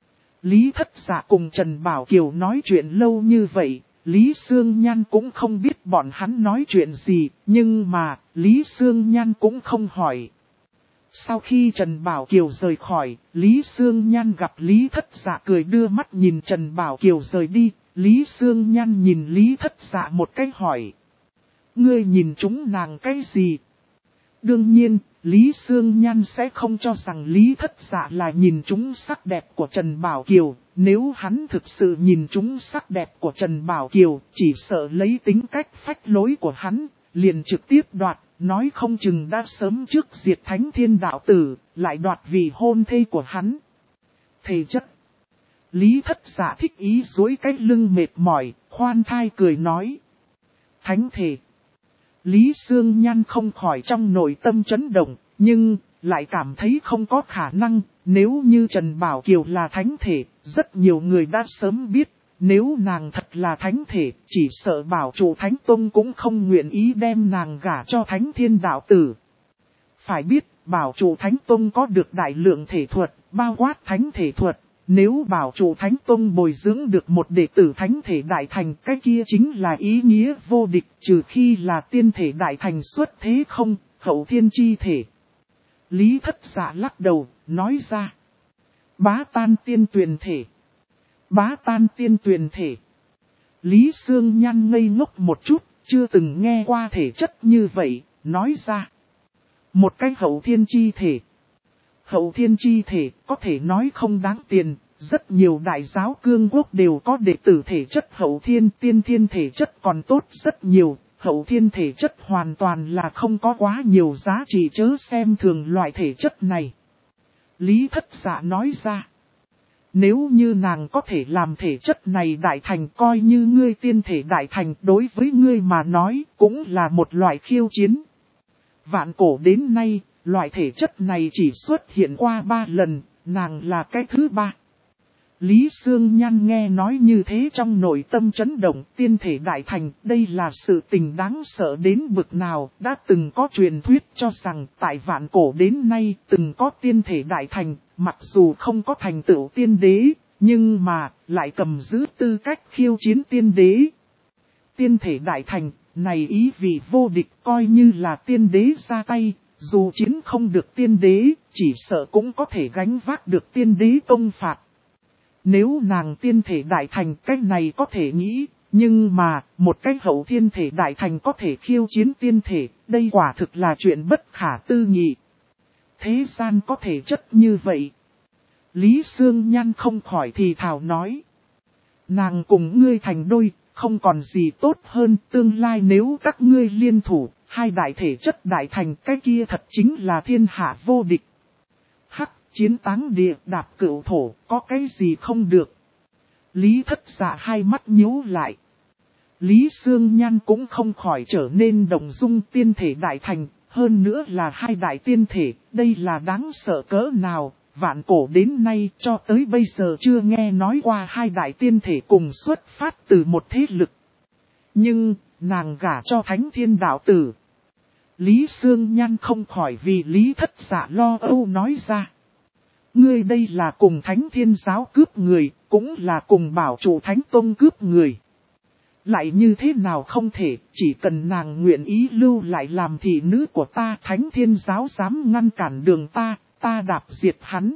Lý Thất Dạ cùng Trần Bảo Kiều nói chuyện lâu như vậy, Lý Sương Nhan cũng không biết bọn hắn nói chuyện gì, nhưng mà, Lý Sương Nhan cũng không hỏi. Sau khi Trần Bảo Kiều rời khỏi, Lý Sương Nhan gặp Lý Thất Dạ cười đưa mắt nhìn Trần Bảo Kiều rời đi, Lý Sương Nhan nhìn Lý Thất Dạ một cái hỏi. Ngươi nhìn chúng nàng cái gì? Đương nhiên, Lý Sương Nhan sẽ không cho rằng Lý Thất Dạ là nhìn chúng sắc đẹp của Trần Bảo Kiều. Nếu hắn thực sự nhìn chúng sắc đẹp của Trần Bảo Kiều, chỉ sợ lấy tính cách phách lối của hắn, liền trực tiếp đoạt, nói không chừng đã sớm trước diệt thánh thiên đạo tử, lại đoạt vì hôn thê của hắn. Thề chất. Lý Thất Dạ thích ý duỗi cái lưng mệt mỏi, khoan thai cười nói. Thánh thề. Lý Sương Nhan không khỏi trong nội tâm chấn động, nhưng lại cảm thấy không có khả năng, nếu như Trần Bảo Kiều là thánh thể, rất nhiều người đã sớm biết, Nếu nàng thật là thánh thể, chỉ sợ bảo chủ Thánh Tông cũng không nguyện ý đem nàng gả cho Thánh Thiên Đạo Tử. Phải biết, bảo chủ Thánh Tông có được đại lượng thể thuật, bao quát thánh thể thuật. Nếu bảo chủ Thánh Tông bồi dưỡng được một đệ tử thánh thể đại thành, cái kia chính là ý nghĩa vô địch, trừ khi là tiên thể đại thành xuất thế không, hậu thiên chi thể. Lý Thất Dạ lắc đầu, nói ra. Bá tan tiên tuyền thể. Bá tan tiên tuyền thể. Lý Sương Nhan ngây ngốc một chút, chưa từng nghe qua thể chất như vậy, nói ra. Một cái hậu thiên chi thể. Hậu thiên chi thể có thể nói không đáng tiền, rất nhiều đại giáo cương quốc đều có đệ tử thể chất hậu thiên, tiên thiên thể chất còn tốt rất nhiều, hậu thiên thể chất hoàn toàn là không có quá nhiều giá trị chớ xem thường loại thể chất này. Lý Thất Dạ nói ra, nếu như nàng có thể làm thể chất này đại thành coi như ngươi tiên thể đại thành đối với ngươi mà nói cũng là một loại khiêu chiến. Vạn cổ đến nay, loại thể chất này chỉ xuất hiện qua 3 lần, nàng là cái thứ 3. Lý Sương Nhan nghe nói như thế trong nội tâm chấn động tiên thể đại thành, đây là sự tình đáng sợ đến bực nào, đã từng có truyền thuyết cho rằng tại vạn cổ đến nay từng có tiên thể đại thành, mặc dù không có thành tựu tiên đế, nhưng mà lại cầm giữ tư cách khiêu chiến tiên đế. Tiên thể đại thành, này ý vị vô địch coi như là tiên đế ra tay, dù chiến không được tiên đế, chỉ sợ cũng có thể gánh vác được tiên đế công phạt. Nếu nàng tiên thể đại thành cái này có thể nghĩ, nhưng mà một cái hậu thiên thể đại thành có thể khiêu chiến tiên thể, đây quả thực là chuyện bất khả tư nghị. Thế gian có thể chất như vậy. Lý Sương Nhan không khỏi thì thào nói. Nàng cùng ngươi thành đôi, không còn gì tốt hơn tương lai nếu các ngươi liên thủ, hai đại thể chất đại thành cái kia thật chính là thiên hạ vô địch. Hắc, chiến táng địa đạp cửu thổ, có cái gì không được. Lý Thất Dạ hai mắt nhíu lại. Lý Sương Nhan cũng không khỏi trở nên đồng dung tiên thể đại thành, hơn nữa là hai đại tiên thể, đây là đáng sợ cỡ nào. Vạn cổ đến nay cho tới bây giờ chưa nghe nói qua hai đại tiên thể cùng xuất phát từ một thế lực. Nhưng, nàng gả cho Thánh Thiên Đạo Tử. Lý Sương Nhan không khỏi vì Lý Thất Dạ lo âu nói ra. Ngươi đây là cùng Thánh Thiên Giáo cướp người, cũng là cùng bảo chủ Thánh Tông cướp người. Lại như thế nào không thể, chỉ cần nàng nguyện ý lưu lại làm thị nữ của ta Thánh Thiên Giáo dám ngăn cản đường ta đạp diệt hắn.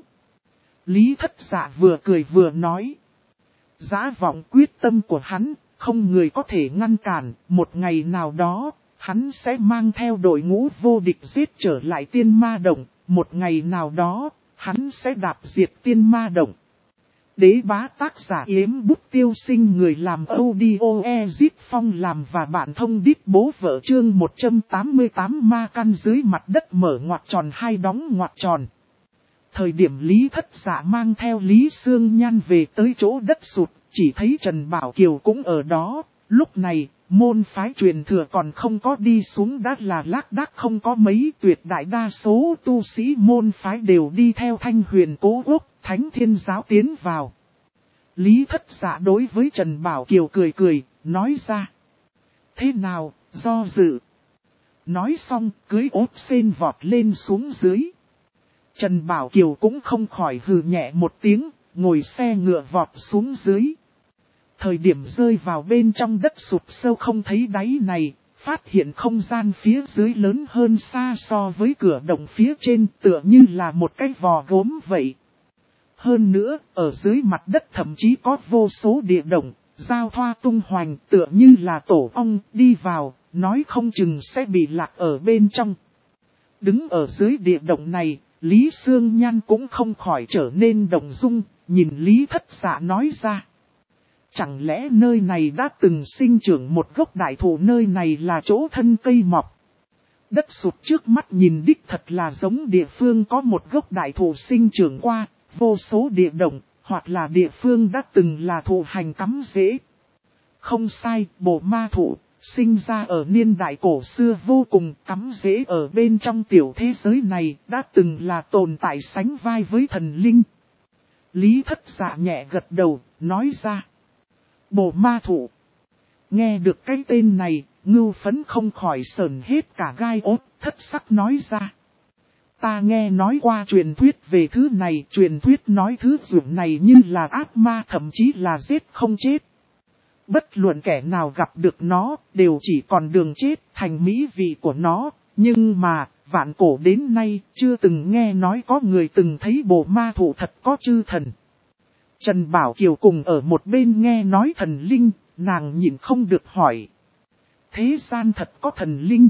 Lý Thất Dạ vừa cười vừa nói. Dã vọng quyết tâm của hắn, không người có thể ngăn cản, một ngày nào đó, hắn sẽ mang theo đội ngũ vô địch giết trở lại tiên ma động, một ngày nào đó, hắn sẽ đạp diệt tiên ma động. Đế bá tác giả Yếm Bút Tiêu Sinh người làm audio Ezit Phong làm và bạn thông đít bố vợ chương 188 ma căn dưới mặt đất mở ngoặc tròn hai đóng ngoặc tròn. Thời điểm Lý Thất Dạ mang theo Lý Sương Nhan về tới chỗ đất sụt, chỉ thấy Trần Bảo Kiều cũng ở đó, lúc này, môn phái truyền thừa còn không có đi xuống đã là lác đác không có mấy tuyệt đại đa số tu sĩ môn phái đều đi theo Thanh Huyền Cố Quốc, Thánh Thiên Giáo tiến vào. Lý Thất Dạ đối với Trần Bảo Kiều cười cười, nói ra. Thế nào, do dự. Nói xong, cưới ốt sen vọt lên xuống dưới. Trần Bảo Kiều cũng không khỏi hừ nhẹ một tiếng, ngồi xe ngựa vọt xuống dưới. Thời điểm rơi vào bên trong đất sụt sâu không thấy đáy này, phát hiện không gian phía dưới lớn hơn xa so với cửa động phía trên tựa như là một cái vò gốm vậy. Hơn nữa, ở dưới mặt đất thậm chí có vô số địa động, giao thoa tung hoành tựa như là tổ ong đi vào, nói không chừng sẽ bị lạc ở bên trong. Đứng ở dưới địa động này, Lý Sương Nhan cũng không khỏi trở nên động dung, nhìn Lý Thất Dạ nói ra. Chẳng lẽ nơi này đã từng sinh trưởng một gốc đại thụ nơi này là chỗ thân cây mọc. Đất sụt trước mắt nhìn đích thật là giống địa phương có một gốc đại thụ sinh trưởng qua, vô số địa động, hoặc là địa phương đã từng là thụ hành cắm rễ. Không sai, bộ ma thụ, sinh ra ở niên đại cổ xưa vô cùng cắm rễ ở bên trong tiểu thế giới này, đã từng là tồn tại sánh vai với thần linh. Lý Thất Dạ nhẹ gật đầu, nói ra. Bồ ma thụ. Nghe được cái tên này, Ngưu Phấn không khỏi sởn hết cả gai ốt, thất sắc nói ra. Ta nghe nói qua truyền thuyết về thứ này, truyền thuyết nói thứ dược này như là ác ma, thậm chí là giết không chết. Bất luận kẻ nào gặp được nó, đều chỉ còn đường chết thành mỹ vị của nó. Nhưng mà, vạn cổ đến nay, chưa từng nghe nói có người từng thấy bồ ma thụ thật có chư thần. Trần Bảo Kiều cùng ở một bên nghe nói thần linh, nàng nhịn không được hỏi. Thế gian thật có thần linh?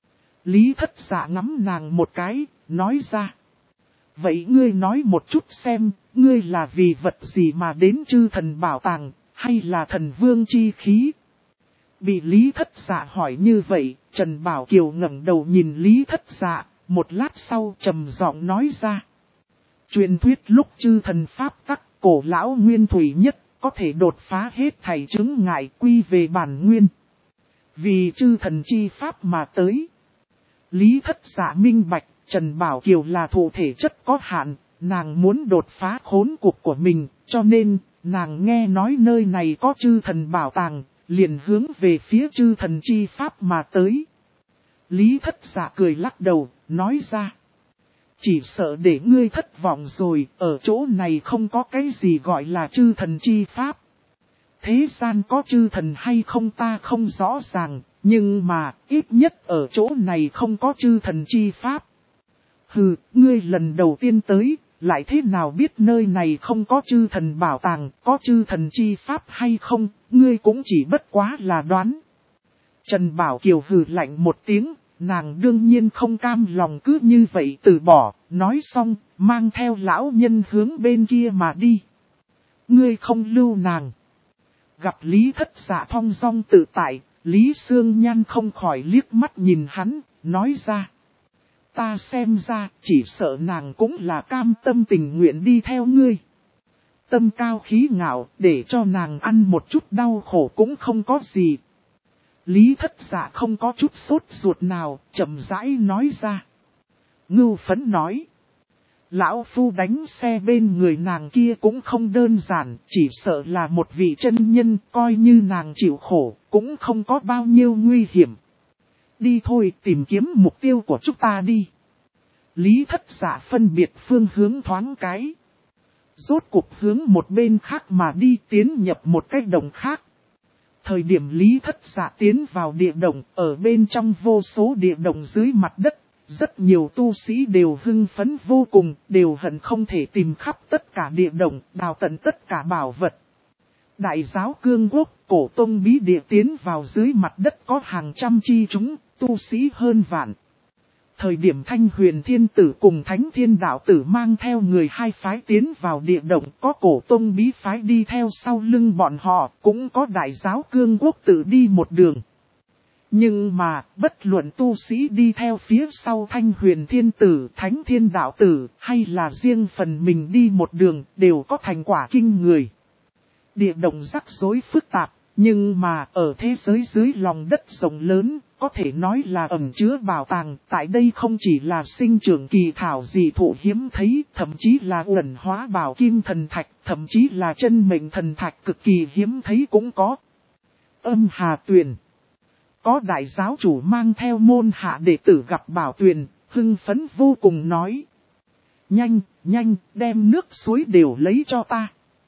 Lý Thất Dạ ngắm nàng một cái, nói ra. Vậy ngươi nói một chút xem, ngươi là vì vật gì mà đến chư thần bảo tàng, hay là thần vương chi khí? Bị Lý Thất Dạ hỏi như vậy, Trần Bảo Kiều ngẩng đầu nhìn Lý Thất Dạ, một lát sau trầm giọng nói ra. Truyền thuyết lúc chư thần pháp tắc, cổ lão nguyên thủy nhất, có thể đột phá hết thảy chứng ngại quy về bản nguyên. Vì chư thần chi pháp mà tới. Lý Thất Dạ minh bạch, Trần Bảo Kiều là thụ thể chất có hạn, nàng muốn đột phá khốn cục của mình, cho nên, nàng nghe nói nơi này có chư thần bảo tàng, liền hướng về phía chư thần chi pháp mà tới. Lý Thất Dạ cười lắc đầu, nói ra. Chỉ sợ để ngươi thất vọng rồi, ở chỗ này không có cái gì gọi là chư thần chi pháp. Thế gian có chư thần hay không ta không rõ ràng, nhưng mà ít nhất ở chỗ này không có chư thần chi pháp. Hừ, ngươi lần đầu tiên tới, lại thế nào biết nơi này không có chư thần bảo tàng, có chư thần chi pháp hay không, ngươi cũng chỉ bất quá là đoán. Trần Bảo Kiều hừ lạnh một tiếng, nàng đương nhiên không cam lòng cứ như vậy từ bỏ, nói xong, mang theo lão nhân hướng bên kia mà đi. Ngươi không lưu nàng. Gặp Lý Thất Dạ thong dong tự tại, Lý Sương Nhan không khỏi liếc mắt nhìn hắn, nói ra. Ta xem ra, chỉ sợ nàng cũng là cam tâm tình nguyện đi theo ngươi. Tâm cao khí ngạo, để cho nàng ăn một chút đau khổ cũng không có gì. Lý Thất Dạ không có chút sốt ruột nào, chậm rãi nói ra. Ngưu Phấn nói. Lão Phu đánh xe bên người nàng kia cũng không đơn giản, chỉ sợ là một vị chân nhân, coi như nàng chịu khổ, cũng không có bao nhiêu nguy hiểm. Đi thôi, tìm kiếm mục tiêu của chúng ta đi. Lý Thất Dạ phân biệt phương hướng thoáng cái. Rốt cuộc hướng một bên khác mà đi, tiến nhập một cái đồng khác. Thời điểm Lý Thất Dạ tiến vào địa động, ở bên trong vô số địa động dưới mặt đất, rất nhiều tu sĩ đều hưng phấn vô cùng, đều hận không thể tìm khắp tất cả địa động, đào tận tất cả bảo vật. Đại giáo Cương Quốc, cổ tông bí địa tiến vào dưới mặt đất có hàng trăm chi chúng, tu sĩ hơn vạn. Thời điểm Thanh Huyền Thiên Tử cùng Thánh Thiên Đạo Tử mang theo người hai phái tiến vào địa động, có cổ tông bí phái đi theo sau lưng bọn họ, cũng có đại giáo Cương Quốc tự đi một đường. Nhưng mà, bất luận tu sĩ đi theo phía sau Thanh Huyền Thiên Tử, Thánh Thiên Đạo Tử, hay là riêng phần mình đi một đường, đều có thành quả kinh người. Địa động rắc rối phức tạp, nhưng mà ở thế giới dưới lòng đất rộng lớn, có thể nói là ẩn chứa bảo tàng. Tại đây không chỉ là sinh trưởng kỳ thảo dị thụ hiếm thấy, thậm chí là ẩn hóa bảo kim thần thạch, thậm chí là chân mệnh thần thạch cực kỳ hiếm thấy cũng có. Âm Hà Tuyền. Có đại giáo chủ mang theo môn hạ đệ tử gặp Bảo Tuyền, hưng phấn vô cùng nói. Nhanh, nhanh, đem nước suối đều lấy cho ta.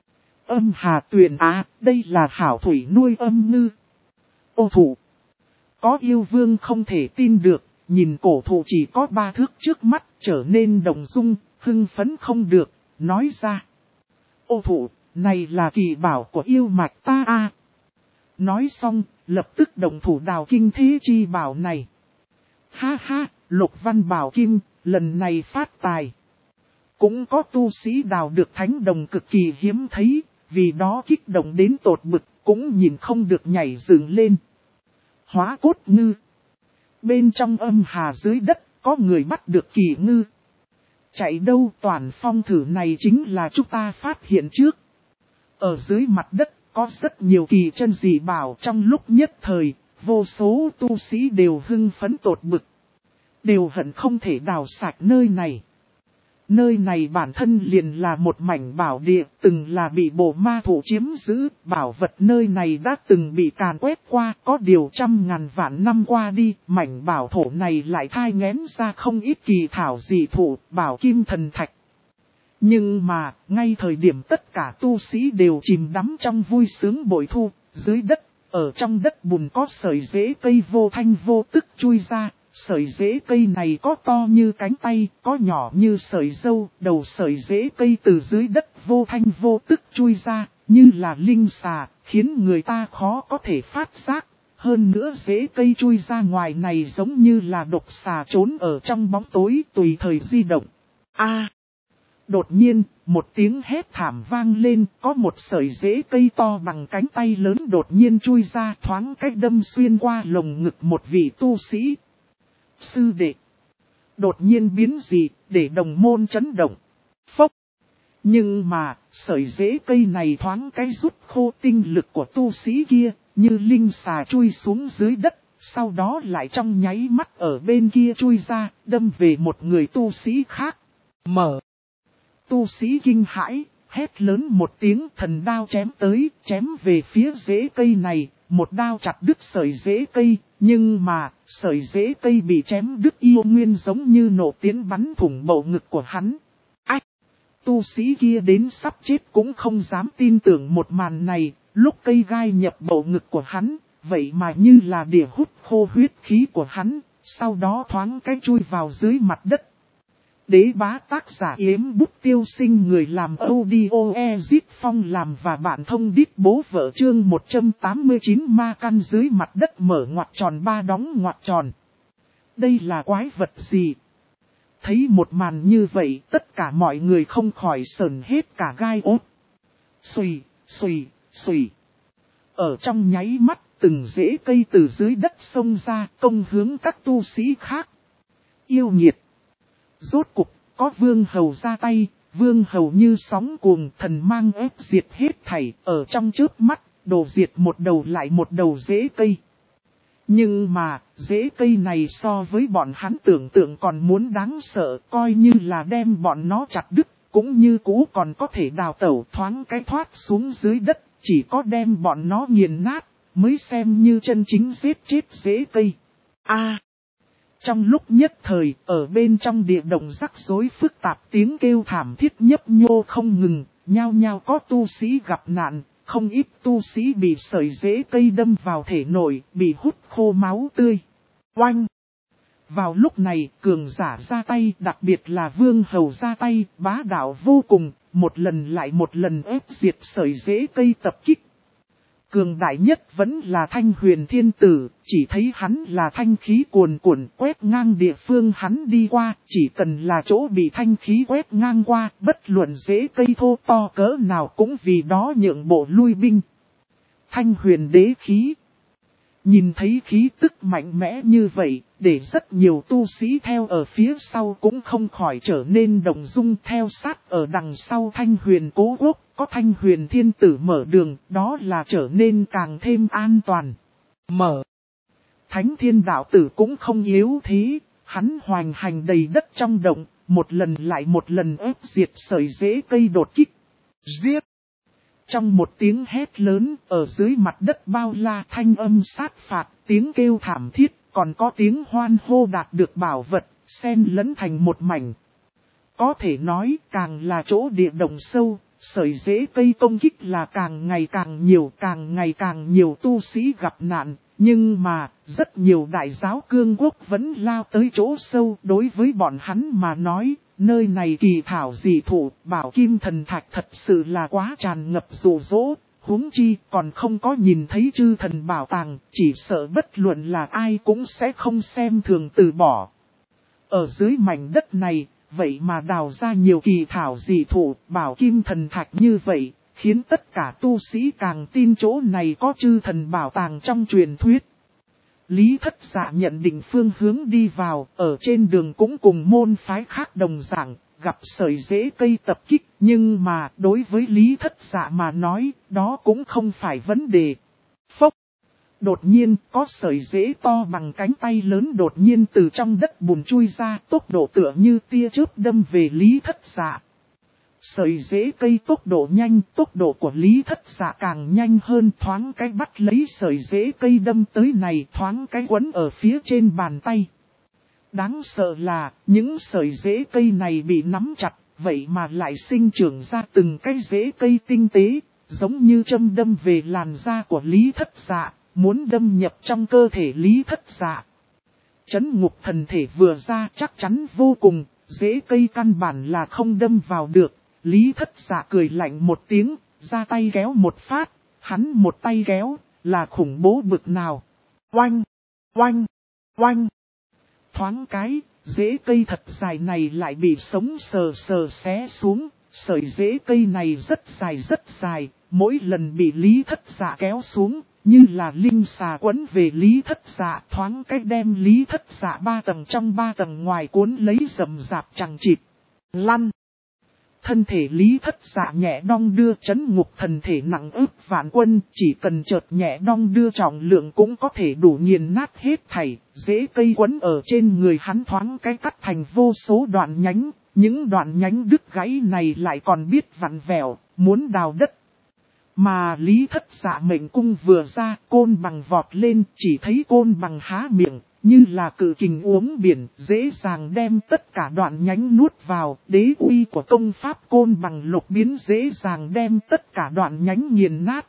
Âm Hà Tuyền à, đây là hảo thủy nuôi âm ngư. Ô thụ. Có yêu vương không thể tin được, nhìn cổ thụ chỉ có 3 thước trước mắt, trở nên động dung, hưng phấn không được, nói ra. Ô thụ, này là kỳ bảo của yêu mạch ta à. Nói xong, lập tức động thủ đào kinh thế chi bảo này. Ha ha, Lục Văn Bảo Kim, lần này phát tài. Cũng có tu sĩ đào được thánh đồng cực kỳ hiếm thấy, vì đó kích động đến tột bực, cũng nhìn không được nhảy dựng lên. Hóa cốt ngư. Bên trong âm hà dưới đất, có người bắt được kỳ ngư. Chạy đâu toàn phong thử này chính là chúng ta phát hiện trước. Ở dưới mặt đất, có rất nhiều kỳ chân dị bảo trong lúc nhất thời, vô số tu sĩ đều hưng phấn tột bực. Đều hận không thể đào sạch nơi này. Nơi này bản thân liền là một mảnh bảo địa, từng là bị bộ ma thủ chiếm giữ, bảo vật nơi này đã từng bị càn quét qua, có điều trăm ngàn vạn năm qua đi, mảnh bảo thổ này lại thai nghén ra không ít kỳ thảo dị thụ, bảo kim thần thạch. Nhưng mà, ngay thời điểm tất cả tu sĩ đều chìm đắm trong vui sướng bội thu, dưới đất, ở trong đất bùn có sợi rễ cây vô thanh vô tức chui ra. Sợi rễ cây này có to như cánh tay, có nhỏ như sợi dâu, đầu sợi rễ cây từ dưới đất vô thanh vô tức chui ra, như là linh xà, khiến người ta khó có thể phát giác. Hơn nữa rễ cây chui ra ngoài này giống như là độc xà trốn ở trong bóng tối tùy thời di động. Đột nhiên, một tiếng hét thảm vang lên, có một sợi rễ cây to bằng cánh tay lớn đột nhiên chui ra thoáng cách đâm xuyên qua lồng ngực một vị tu sĩ. Sư đệ đột nhiên biến dị, để đồng môn chấn động. Phốc. Nhưng mà, sợi rễ cây này thoáng cái rút khô tinh lực của tu sĩ kia, như linh xà chui xuống dưới đất, sau đó lại trong nháy mắt ở bên kia chui ra, đâm về một người tu sĩ khác. Tu sĩ kinh hãi, hét lớn một tiếng, thần đao chém tới, chém về phía rễ cây này, một đao chặt đứt sợi rễ cây, nhưng mà, sợi rễ cây bị chém đứt yêu nguyên giống như nổ tiến bắn thủng bầu ngực của hắn. Tu sĩ kia đến sắp chết cũng không dám tin tưởng một màn này, lúc cây gai nhập bầu ngực của hắn, vậy mà như là đỉa hút khô huyết khí của hắn, sau đó thoáng cái chui vào dưới mặt đất. Đế bá tác giả Yếm Bút Tiêu Sinh, người làm audio Ezit Phong làm và bạn thông đít bố vợ chương 189 ma căn dưới mặt đất mở ngoặc tròn ba đóng ngoặc tròn. Đây là quái vật gì? Thấy một màn như vậy, tất cả mọi người không khỏi sờn hết cả gai ốt. Xùy, xùy, xùy. Ở trong nháy mắt, từng rễ cây từ dưới đất xông ra, công hướng các tu sĩ khác. Yêu nghiệt. Rốt cục, có vương hầu ra tay, vương hầu như sóng cuồng, thần mang ép diệt hết thảy, ở trong chớp mắt, đổ diệt một đầu lại một đầu rễ cây. Nhưng mà, rễ cây này so với bọn hắn tưởng tượng còn muốn đáng sợ, coi như là đem bọn nó chặt đứt, cũng như cũ còn có thể đào tẩu thoáng cái thoát xuống dưới đất, chỉ có đem bọn nó nghiền nát, mới xem như chân chính giết chết rễ cây. Trong lúc nhất thời, ở bên trong địa động rắc rối phức tạp tiếng kêu thảm thiết nhấp nhô không ngừng, nhao nhao có tu sĩ gặp nạn, không ít tu sĩ bị sợi rễ cây đâm vào thể nội, bị hút khô máu tươi. Oanh! Vào lúc này, cường giả ra tay, đặc biệt là vương hầu ra tay, bá đạo vô cùng, một lần lại một lần ép diệt sợi rễ cây tập kích. Cường đại nhất vẫn là Thanh Huyền Thiên Tử, chỉ thấy hắn là thanh khí cuồn cuộn quét ngang địa phương hắn đi qua, chỉ cần là chỗ bị thanh khí quét ngang qua, bất luận rễ cây thô to cỡ nào cũng vì đó nhượng bộ lui binh. Thanh Huyền Đế khí. Nhìn thấy khí tức mạnh mẽ như vậy, để rất nhiều tu sĩ theo ở phía sau cũng không khỏi trở nên động dung theo sát ở đằng sau Thanh Huyền Cố Quốc, có Thanh Huyền Thiên Tử mở đường, đó là trở nên càng thêm an toàn. Thánh Thiên Đạo Tử cũng không yếu thế, hắn hoành hành đầy đất trong động, một lần lại một lần ép diệt sợi rễ cây đột kích. Giết! Trong một tiếng hét lớn, ở dưới mặt đất bao la thanh âm sát phạt, tiếng kêu thảm thiết, còn có tiếng hoan hô đạt được bảo vật, xen lẫn thành một mảnh. Có thể nói, càng là chỗ địa động sâu, sợi rễ cây công kích là càng ngày càng nhiều tu sĩ gặp nạn, nhưng mà, rất nhiều đại giáo cương quốc vẫn lao tới chỗ sâu. Đối với bọn hắn mà nói, nơi này kỳ thảo dị thụ, bảo kim thần thạch thật sự là quá tràn ngập rủ rỗ, huống chi còn không có nhìn thấy chư thần bảo tàng, chỉ sợ bất luận là ai cũng sẽ không xem thường từ bỏ. Ở dưới mảnh đất này, vậy mà đào ra nhiều kỳ thảo dị thụ, bảo kim thần thạch như vậy, khiến tất cả tu sĩ càng tin chỗ này có chư thần bảo tàng trong truyền thuyết. Lý Thất Dạ nhận định phương hướng đi vào, ở trên đường cũng cùng môn phái khác đồng dạng, gặp sợi rễ cây tập kích, nhưng mà đối với Lý Thất Dạ mà nói, đó cũng không phải vấn đề. Phốc! Đột nhiên có sợi rễ to bằng cánh tay lớn đột nhiên từ trong đất bùn chui ra, tốc độ tựa như tia chớp đâm về Lý Thất Dạ. Sợi rễ cây tốc độ nhanh, tốc độ của Lý Thất Dạ càng nhanh hơn, thoáng cái bắt lấy sợi rễ cây đâm tới này, thoáng cái quấn ở phía trên bàn tay. Đáng sợ là, những sợi rễ cây này bị nắm chặt, vậy mà lại sinh trưởng ra từng cái rễ cây tinh tế, giống như châm đâm về làn da của Lý Thất Dạ, muốn đâm nhập trong cơ thể Lý Thất Dạ. Chấn ngục thần thể vừa ra chắc chắn vô cùng, rễ cây căn bản là không đâm vào được. Lý Thất Dạ cười lạnh một tiếng, ra tay kéo một phát, hắn một tay kéo, là khủng bố bực nào. Oanh, oanh, oanh. Thoáng cái, rễ cây thật dài này lại bị sống sờ sờ xé xuống, sợi rễ cây này rất dài, mỗi lần bị Lý Thất Dạ kéo xuống, như là linh xà quấn về Lý Thất Dạ, thoáng cách đem Lý Thất Dạ 3 tầng trong 3 tầng ngoài cuốn lấy rầm rạp chằng chịt. Lăn. Thân thể Lý Thất Dạ nhẹ đong đưa, chấn ngục thần thể nặng ức vạn quân, chỉ cần chợt nhẹ đong đưa trọng lượng cũng có thể đủ nghiền nát hết thảy, rễ cây quấn ở trên người hắn thoáng cái cắt thành vô số đoạn nhánh, những đoạn nhánh đứt gãy này lại còn biết vặn vẹo, muốn đào đất. Mà Lý Thất Dạ mệnh cung vừa ra, côn bằng vọt lên, chỉ thấy côn bằng há miệng, như là cự kình uống biển, dễ dàng đem tất cả đoạn nhánh nuốt vào, đế uy của công pháp côn bằng lục biến dễ dàng đem tất cả đoạn nhánh nghiền nát.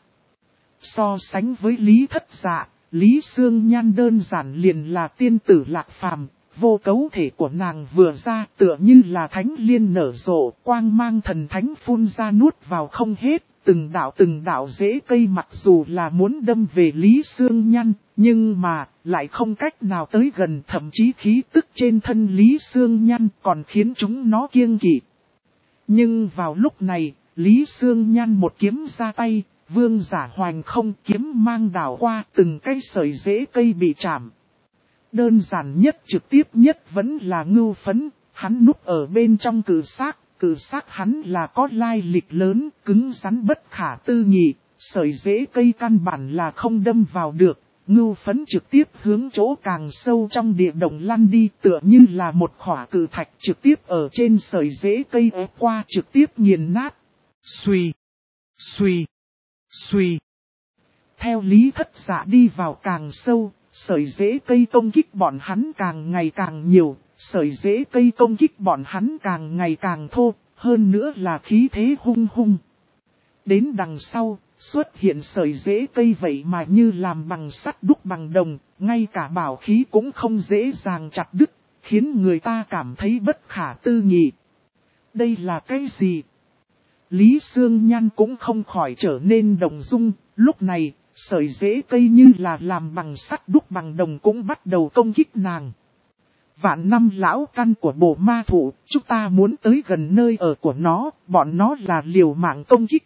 So sánh với Lý Thất Dạ, Lý Sương Nhan đơn giản liền là tiên tử lạc phàm, vô cấu thể của nàng vừa ra tựa như là thánh liên nở rộ, quang mang thần thánh phun ra nuốt vào không hết. Từng đạo rễ cây mặc dù là muốn đâm về Lý Sương Nhan, nhưng mà lại không cách nào tới gần, thậm chí khí tức trên thân Lý Sương Nhan còn khiến chúng nó kiêng kỵ. Nhưng vào lúc này, Lý Sương Nhan một kiếm ra tay, vương giả hoành không kiếm mang đảo qua từng cái sợi rễ cây bị chạm. Đơn giản nhất trực tiếp nhất vẫn là Ngưu Phấn, hắn núp ở bên trong cự xác. Cự xác hắn là có lai lịch lớn, cứng rắn bất khả tư nghị, sợi rễ cây căn bản là không đâm vào được. Ngưu Phấn trực tiếp hướng chỗ càng sâu trong địa động lăn đi, tựa như là một khỏa cự thạch trực tiếp ở trên sợi rễ cây ép qua, trực tiếp nghiền nát. Xuy, xuy, xuy. Theo Lý Thất Dạ đi vào càng sâu, sợi rễ cây công kích bọn hắn càng ngày càng nhiều. Sợi rễ cây công kích bọn hắn càng ngày càng thô, hơn nữa là khí thế hung hung. Đến đằng sau, xuất hiện sợi rễ cây vậy mà như làm bằng sắt đúc bằng đồng, ngay cả bảo khí cũng không dễ dàng chặt đứt, khiến người ta cảm thấy bất khả tư nghị. Đây là cái gì? Lý Sương Nhan cũng không khỏi trở nên động dung, lúc này, sợi rễ cây như là làm bằng sắt đúc bằng đồng cũng bắt đầu công kích nàng. Vạn năm lão căn của bộ ma thụ, chúng ta muốn tới gần nơi ở của nó, bọn nó là liều mạng công kích.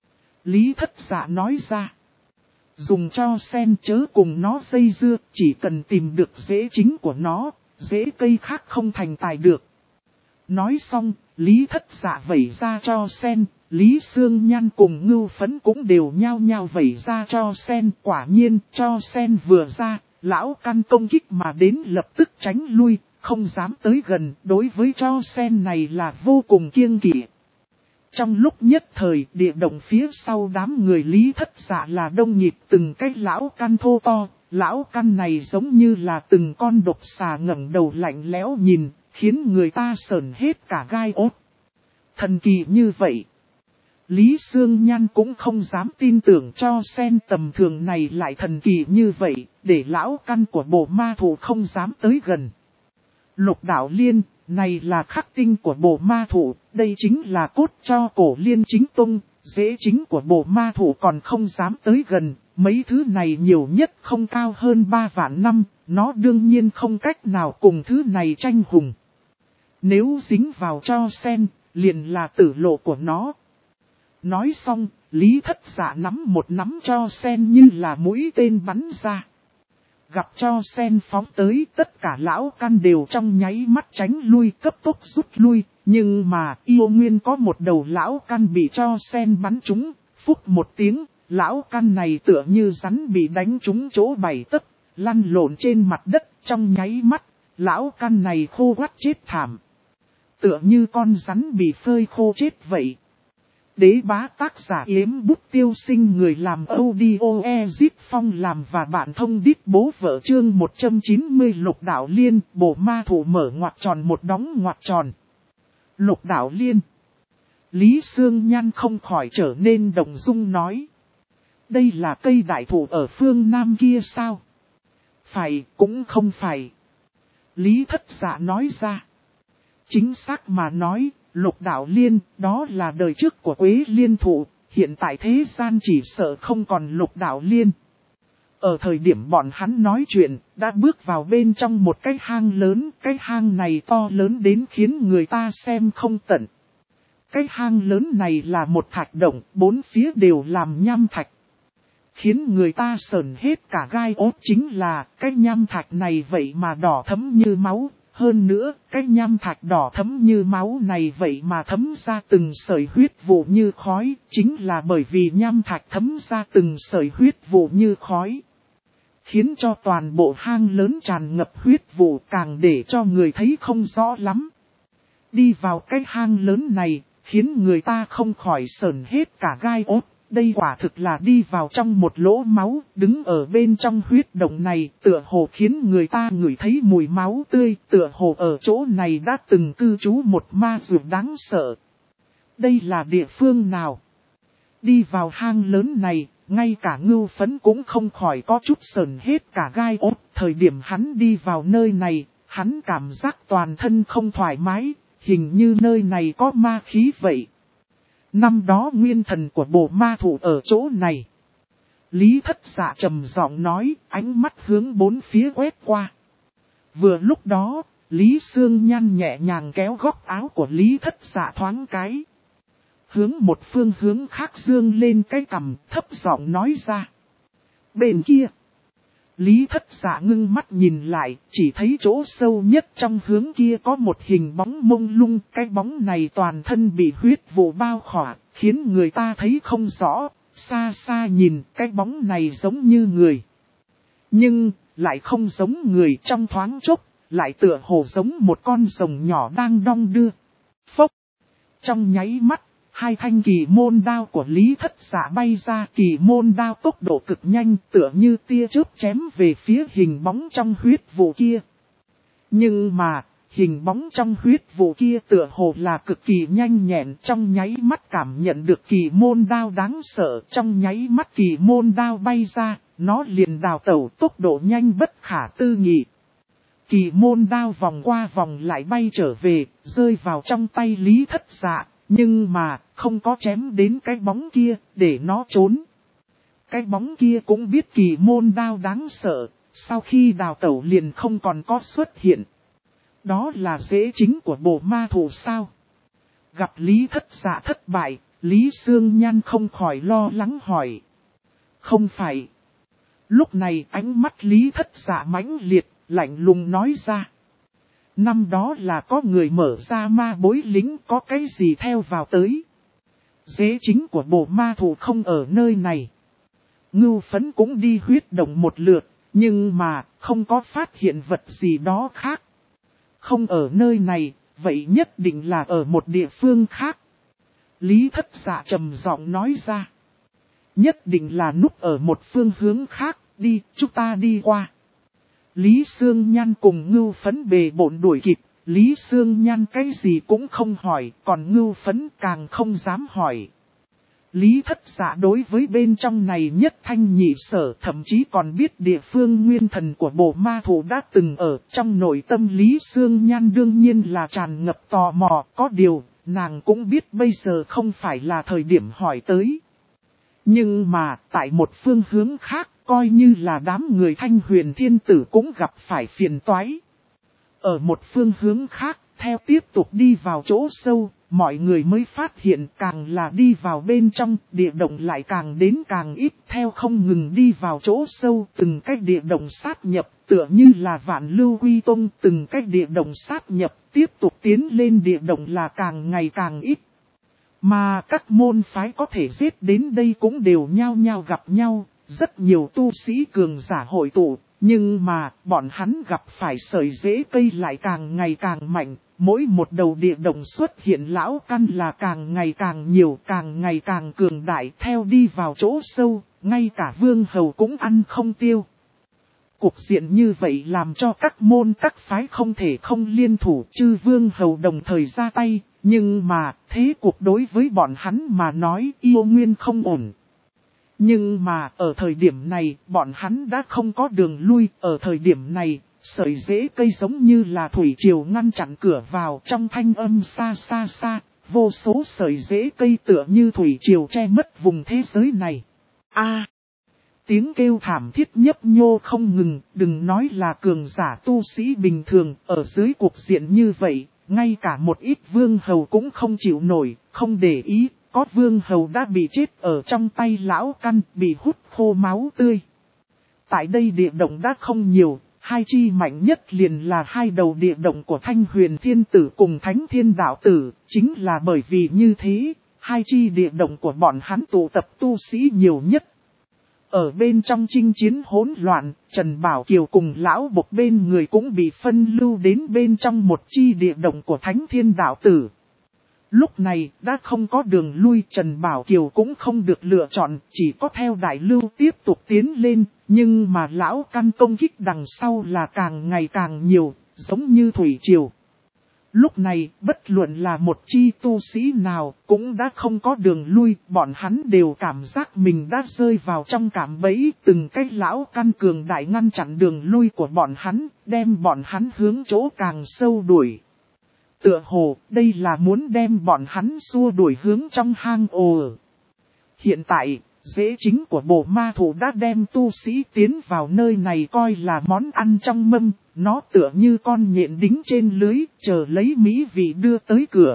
Lý Thất Dạ nói ra, dùng cho sen chớ cùng nó dây dưa, chỉ cần tìm được rễ chính của nó, rễ cây khác không thành tài được. Nói xong, Lý Thất Dạ vẩy ra cho sen, Lý Sương Nhan cùng Ngưu Phấn cũng đều nhao nhao vẩy ra cho sen, quả nhiên cho sen vừa ra. Lão căn công kích mà đến lập tức tránh lui, không dám tới gần, đối với cho sen này là vô cùng kiêng kỵ. Trong lúc nhất thời, địa động phía sau đám người Lý Thất Dạ là đông nhịp từng cái lão căn thô to, lão căn này giống như là từng con độc xà ngẩng đầu lạnh lẽo nhìn, khiến người ta sởn hết cả gai ốt. Thần kỳ như vậy. Lý Sương Nhan cũng không dám tin tưởng cho sen tầm thường này lại thần kỳ như vậy, để lão căn của bộ ma thụ không dám tới gần. Lục Đạo Liên, này là khắc tinh của bộ ma thụ, đây chính là cốt cho cổ liên chính tông, rễ chính của bộ ma thụ còn không dám tới gần, mấy thứ này nhiều nhất không cao hơn 3 vạn năm, nó đương nhiên không cách nào cùng thứ này tranh hùng. Nếu dính vào cho sen, liền là tử lộ của nó. Nói xong, Lý Thất Dạ nắm một nắm cho sen như là mũi tên bắn ra. Gặp cho sen phóng tới, tất cả lão căn đều trong nháy mắt tránh lui, cấp tốc rút lui. Nhưng mà yêu nguyên có một đầu lão căn bị cho sen bắn trúng, phúc một tiếng, Lão căn này tựa như rắn bị đánh trúng chỗ bảy tấc, lăn lộn trên mặt đất, trong nháy mắt, lão căn này khô quắt chết thảm. Tựa như con rắn bị phơi khô chết vậy. Đế bá tác giả Yếm Bút Tiêu Sinh, người làm audio Ezip Phong làm và bạn thông đít bố vợ. Chương 190 Lục Đạo Liên. Bộ ma thủ mở ngoặc tròn một đóng ngoặc tròn. Lục Đạo Liên. Lý Sương Nhan không khỏi trở nên động dung nói. Đây là cây đại thụ ở phương Nam kia sao? Phải, cũng không phải. Lý Thất Dạ nói ra. Chính xác mà nói, Lục Đạo Liên, đó là đời trước của Quế Liên thụ, hiện tại thế gian chỉ sợ không còn Lục Đạo Liên. Ở thời điểm bọn hắn nói chuyện, đã bước vào bên trong một cái hang lớn, cái hang này to lớn đến khiến người ta xem không tận. Cái hang lớn này là một thạch động, bốn phía đều làm nham thạch. Khiến người ta sởn hết cả gai ốt chính là cái nham thạch này vậy mà đỏ thẫm như máu. Hơn nữa, cái nham thạch đỏ thẫm như máu này vậy mà thấm ra từng sợi huyết vụ như khói, chính là bởi vì nham thạch thấm ra từng sợi huyết vụ như khói. Khiến cho toàn bộ hang lớn tràn ngập huyết vụ, càng để cho người thấy không rõ lắm. Đi vào cái hang lớn này, khiến người ta không khỏi sởn hết cả gai ốt. Đây quả thực là đi vào trong một lỗ máu, đứng ở bên trong huyết động này, tựa hồ khiến người ta ngửi thấy mùi máu tươi, tựa hồ ở chỗ này đã từng cư trú một ma dược đáng sợ. Đây là địa phương nào? Đi vào hang lớn này, ngay cả Ngưu Phấn cũng không khỏi có chút sờn hết cả gai ốt. Thời điểm hắn đi vào nơi này, hắn cảm giác toàn thân không thoải mái, hình như nơi này có ma khí vậy. Năm đó nguyên thần của bộ ma thủ ở chỗ này. Lý Thất Dạ trầm giọng nói, ánh mắt hướng bốn phía quét qua. Vừa lúc đó, Lý Sương Nhan nhẹ nhàng kéo góc áo của Lý Thất Dạ thoáng cái. Hướng một phương hướng khác dương lên cái cằm, thấp giọng nói ra. Bên kia. Lý Thất Dạ ngưng mắt nhìn lại, chỉ thấy chỗ sâu nhất trong hướng kia có một hình bóng mông lung. Cái bóng này toàn thân bị huyết vụ bao khỏa, khiến người ta thấy không rõ. Xa xa nhìn, cái bóng này giống như người. Nhưng, lại không giống người, trong thoáng chốc, lại tựa hồ giống một con rồng nhỏ đang đong đưa. Phốc! Trong nháy mắt, hai thanh kỳ môn đao của Lý Thất Dạ bay ra, kỳ môn đao tốc độ cực nhanh, tựa như tia chớp chém về phía hình bóng trong huyết vụ kia. Nhưng mà, hình bóng trong huyết vụ kia tựa hồ là cực kỳ nhanh nhẹn, trong nháy mắt cảm nhận được kỳ môn đao đáng sợ, trong nháy mắt kỳ môn đao bay ra, nó liền đào tẩu tốc độ nhanh bất khả tư nghị. Kỳ môn đao vòng qua vòng lại bay trở về, rơi vào trong tay Lý Thất Dạ. Nhưng mà, không có chém đến cái bóng kia, để nó trốn. Cái bóng kia cũng biết kỳ môn đao đáng sợ, sau khi đào tẩu liền không còn có xuất hiện. Đó là dễ chính của bộ ma thủ sao? Gặp Lý Thất Dạ thất bại, Lý Sương Nhan không khỏi lo lắng hỏi. Không phải. Lúc này ánh mắt Lý Thất Dạ mãnh liệt, lạnh lùng nói ra. Năm đó là có người mở ra ma bối lính, có cái gì theo vào tới. Dế chính của bộ ma thủ không ở nơi này. Ngưu Phấn cũng đi huyết động một lượt, nhưng mà không có phát hiện vật gì đó khác. Không ở nơi này, vậy nhất định là ở một địa phương khác. Lý Thất Dạ trầm giọng nói ra. Nhất định là núp ở một phương hướng khác, đi, chúng ta đi qua. Lý Sương Nhan cùng Ngưu Phấn bề bộn đuổi kịp, Lý Sương Nhan cái gì cũng không hỏi, còn Ngưu Phấn càng không dám hỏi. Lý Thất Dạ đối với bên trong này nhất thanh nhị sở, thậm chí còn biết địa phương nguyên thần của bộ ma thủ đã từng ở. Trong nội tâm Lý Sương Nhan đương nhiên là tràn ngập tò mò, có điều, nàng cũng biết bây giờ không phải là thời điểm hỏi tới. Nhưng mà, tại một phương hướng khác, coi như là đám người Thanh Huyền Thiên Tử cũng gặp phải phiền toái. Ở một phương hướng khác, theo tiếp tục đi vào chỗ sâu, mọi người mới phát hiện càng là đi vào bên trong, địa động lại càng đến càng ít, theo không ngừng đi vào chỗ sâu, từng cái địa động sát nhập, tựa như là Vạn Lưu Quy Tông, từng cái địa động sát nhập, tiếp tục tiến lên địa động là càng ngày càng ít. Mà các môn phái có thể giết đến đây cũng đều nhao nhao gặp nhau, rất nhiều tu sĩ cường giả hội tụ, nhưng mà bọn hắn gặp phải sợi rễ cây lại càng ngày càng mạnh, mỗi một đầu địa động xuất hiện lão căn là càng ngày càng nhiều, càng ngày càng cường đại, theo đi vào chỗ sâu, ngay cả vương hầu cũng ăn không tiêu. Cục diện như vậy làm cho các môn các phái không thể không liên thủ, chư vương hầu đồng thời ra tay, nhưng mà thế cuộc đối với bọn hắn mà nói yêu nguyên không ổn. Nhưng mà ở thời điểm này bọn hắn đã không có đường lui, ở thời điểm này sợi rễ cây giống như là thủy triều ngăn chặn cửa vào, trong thanh âm xa xa xa, vô số sợi rễ cây tựa như thủy triều che mất vùng thế giới này. Tiếng kêu thảm thiết nhấp nhô không ngừng, đừng nói là cường giả tu sĩ bình thường, ở dưới cuộc diện như vậy, ngay cả một ít vương hầu cũng không chịu nổi, không để ý, có vương hầu đã bị chết ở trong tay lão căn, bị hút khô máu tươi. Tại đây địa động đã không nhiều, hai chi mạnh nhất liền là hai đầu địa động của Thanh Huyền Thiên Tử cùng Thánh Thiên Đạo Tử, chính là bởi vì như thế, hai chi địa động của bọn hắn tụ tập tu sĩ nhiều nhất. Ở bên trong chinh chiến hỗn loạn, Trần Bảo Kiều cùng lão bộc bên người cũng bị phân lưu đến bên trong một chi địa động của Thánh Thiên Đạo Tử. Lúc này đã không có đường lui, Trần Bảo Kiều cũng không được lựa chọn, chỉ có theo đại lưu tiếp tục tiến lên, nhưng mà lão căn công kích đằng sau là càng ngày càng nhiều, giống như thủy triều. Lúc này, bất luận là một chi tu sĩ nào, cũng đã không có đường lui, bọn hắn đều cảm giác mình đã rơi vào trong cạm bẫy, từng cái lão căn cường đại ngăn chặn đường lui của bọn hắn, đem bọn hắn hướng chỗ càng sâu đuổi. Tựa hồ, đây là muốn đem bọn hắn xua đuổi hướng trong hang ổ. Hiện tại, rễ chính của bộ ma thủ đã đem tu sĩ tiến vào nơi này coi là món ăn trong mâm, nó tựa như con nhện đính trên lưới, chờ lấy mỹ vị đưa tới cửa.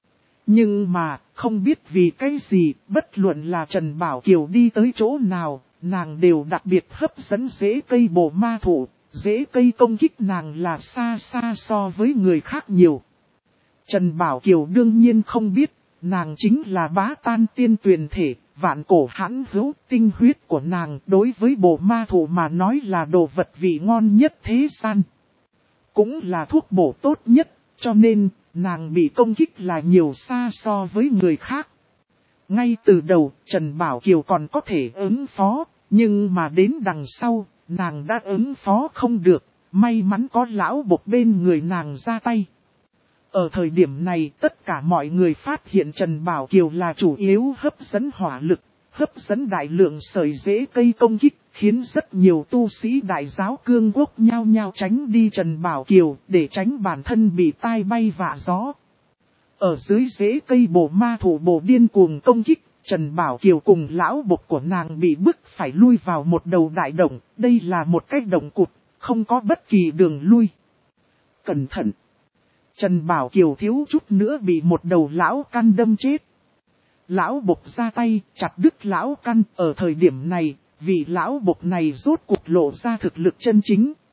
Nhưng mà, không biết vì cái gì, bất luận là Trần Bảo Kiều đi tới chỗ nào, nàng đều đặc biệt hấp dẫn rễ cây bộ ma thủ, rễ cây công kích nàng là xa xa so với người khác nhiều. Trần Bảo Kiều đương nhiên không biết, nàng chính là bá tan tiên tuyền thể, vạn cổ hãn hữu, tinh huyết của nàng đối với bộ ma thủ mà nói là đồ vật vị ngon nhất thế gian. Cũng là thuốc bổ tốt nhất, cho nên nàng bị công kích là nhiều xa so với người khác. Ngay từ đầu, Trần Bảo Kiều còn có thể ứng phó, nhưng mà đến đằng sau, nàng đã ứng phó không được, may mắn có lão bộc bên người nàng ra tay. Ở thời điểm này tất cả mọi người phát hiện Trần Bảo Kiều là chủ yếu hấp dẫn hỏa lực, hấp dẫn đại lượng sợi rễ cây công kích, khiến rất nhiều tu sĩ đại giáo cương quốc nhao nhao tránh đi Trần Bảo Kiều để tránh bản thân bị tai bay vạ gió. Ở dưới rễ cây bổ ma thủ bổ điên cuồng công kích, Trần Bảo Kiều cùng lão bộc của nàng bị bức phải lui vào một đầu đại động, đây là một cái động cụt, không có bất kỳ đường lui. Cẩn thận! Trần Bảo Kiều thiếu chút nữa bị một đầu lão căn đâm chết. Lão bộc ra tay, chặt đứt lão căn. Ở thời điểm này, vì lão bộc này rốt cuộc lộ ra thực lực chân chính,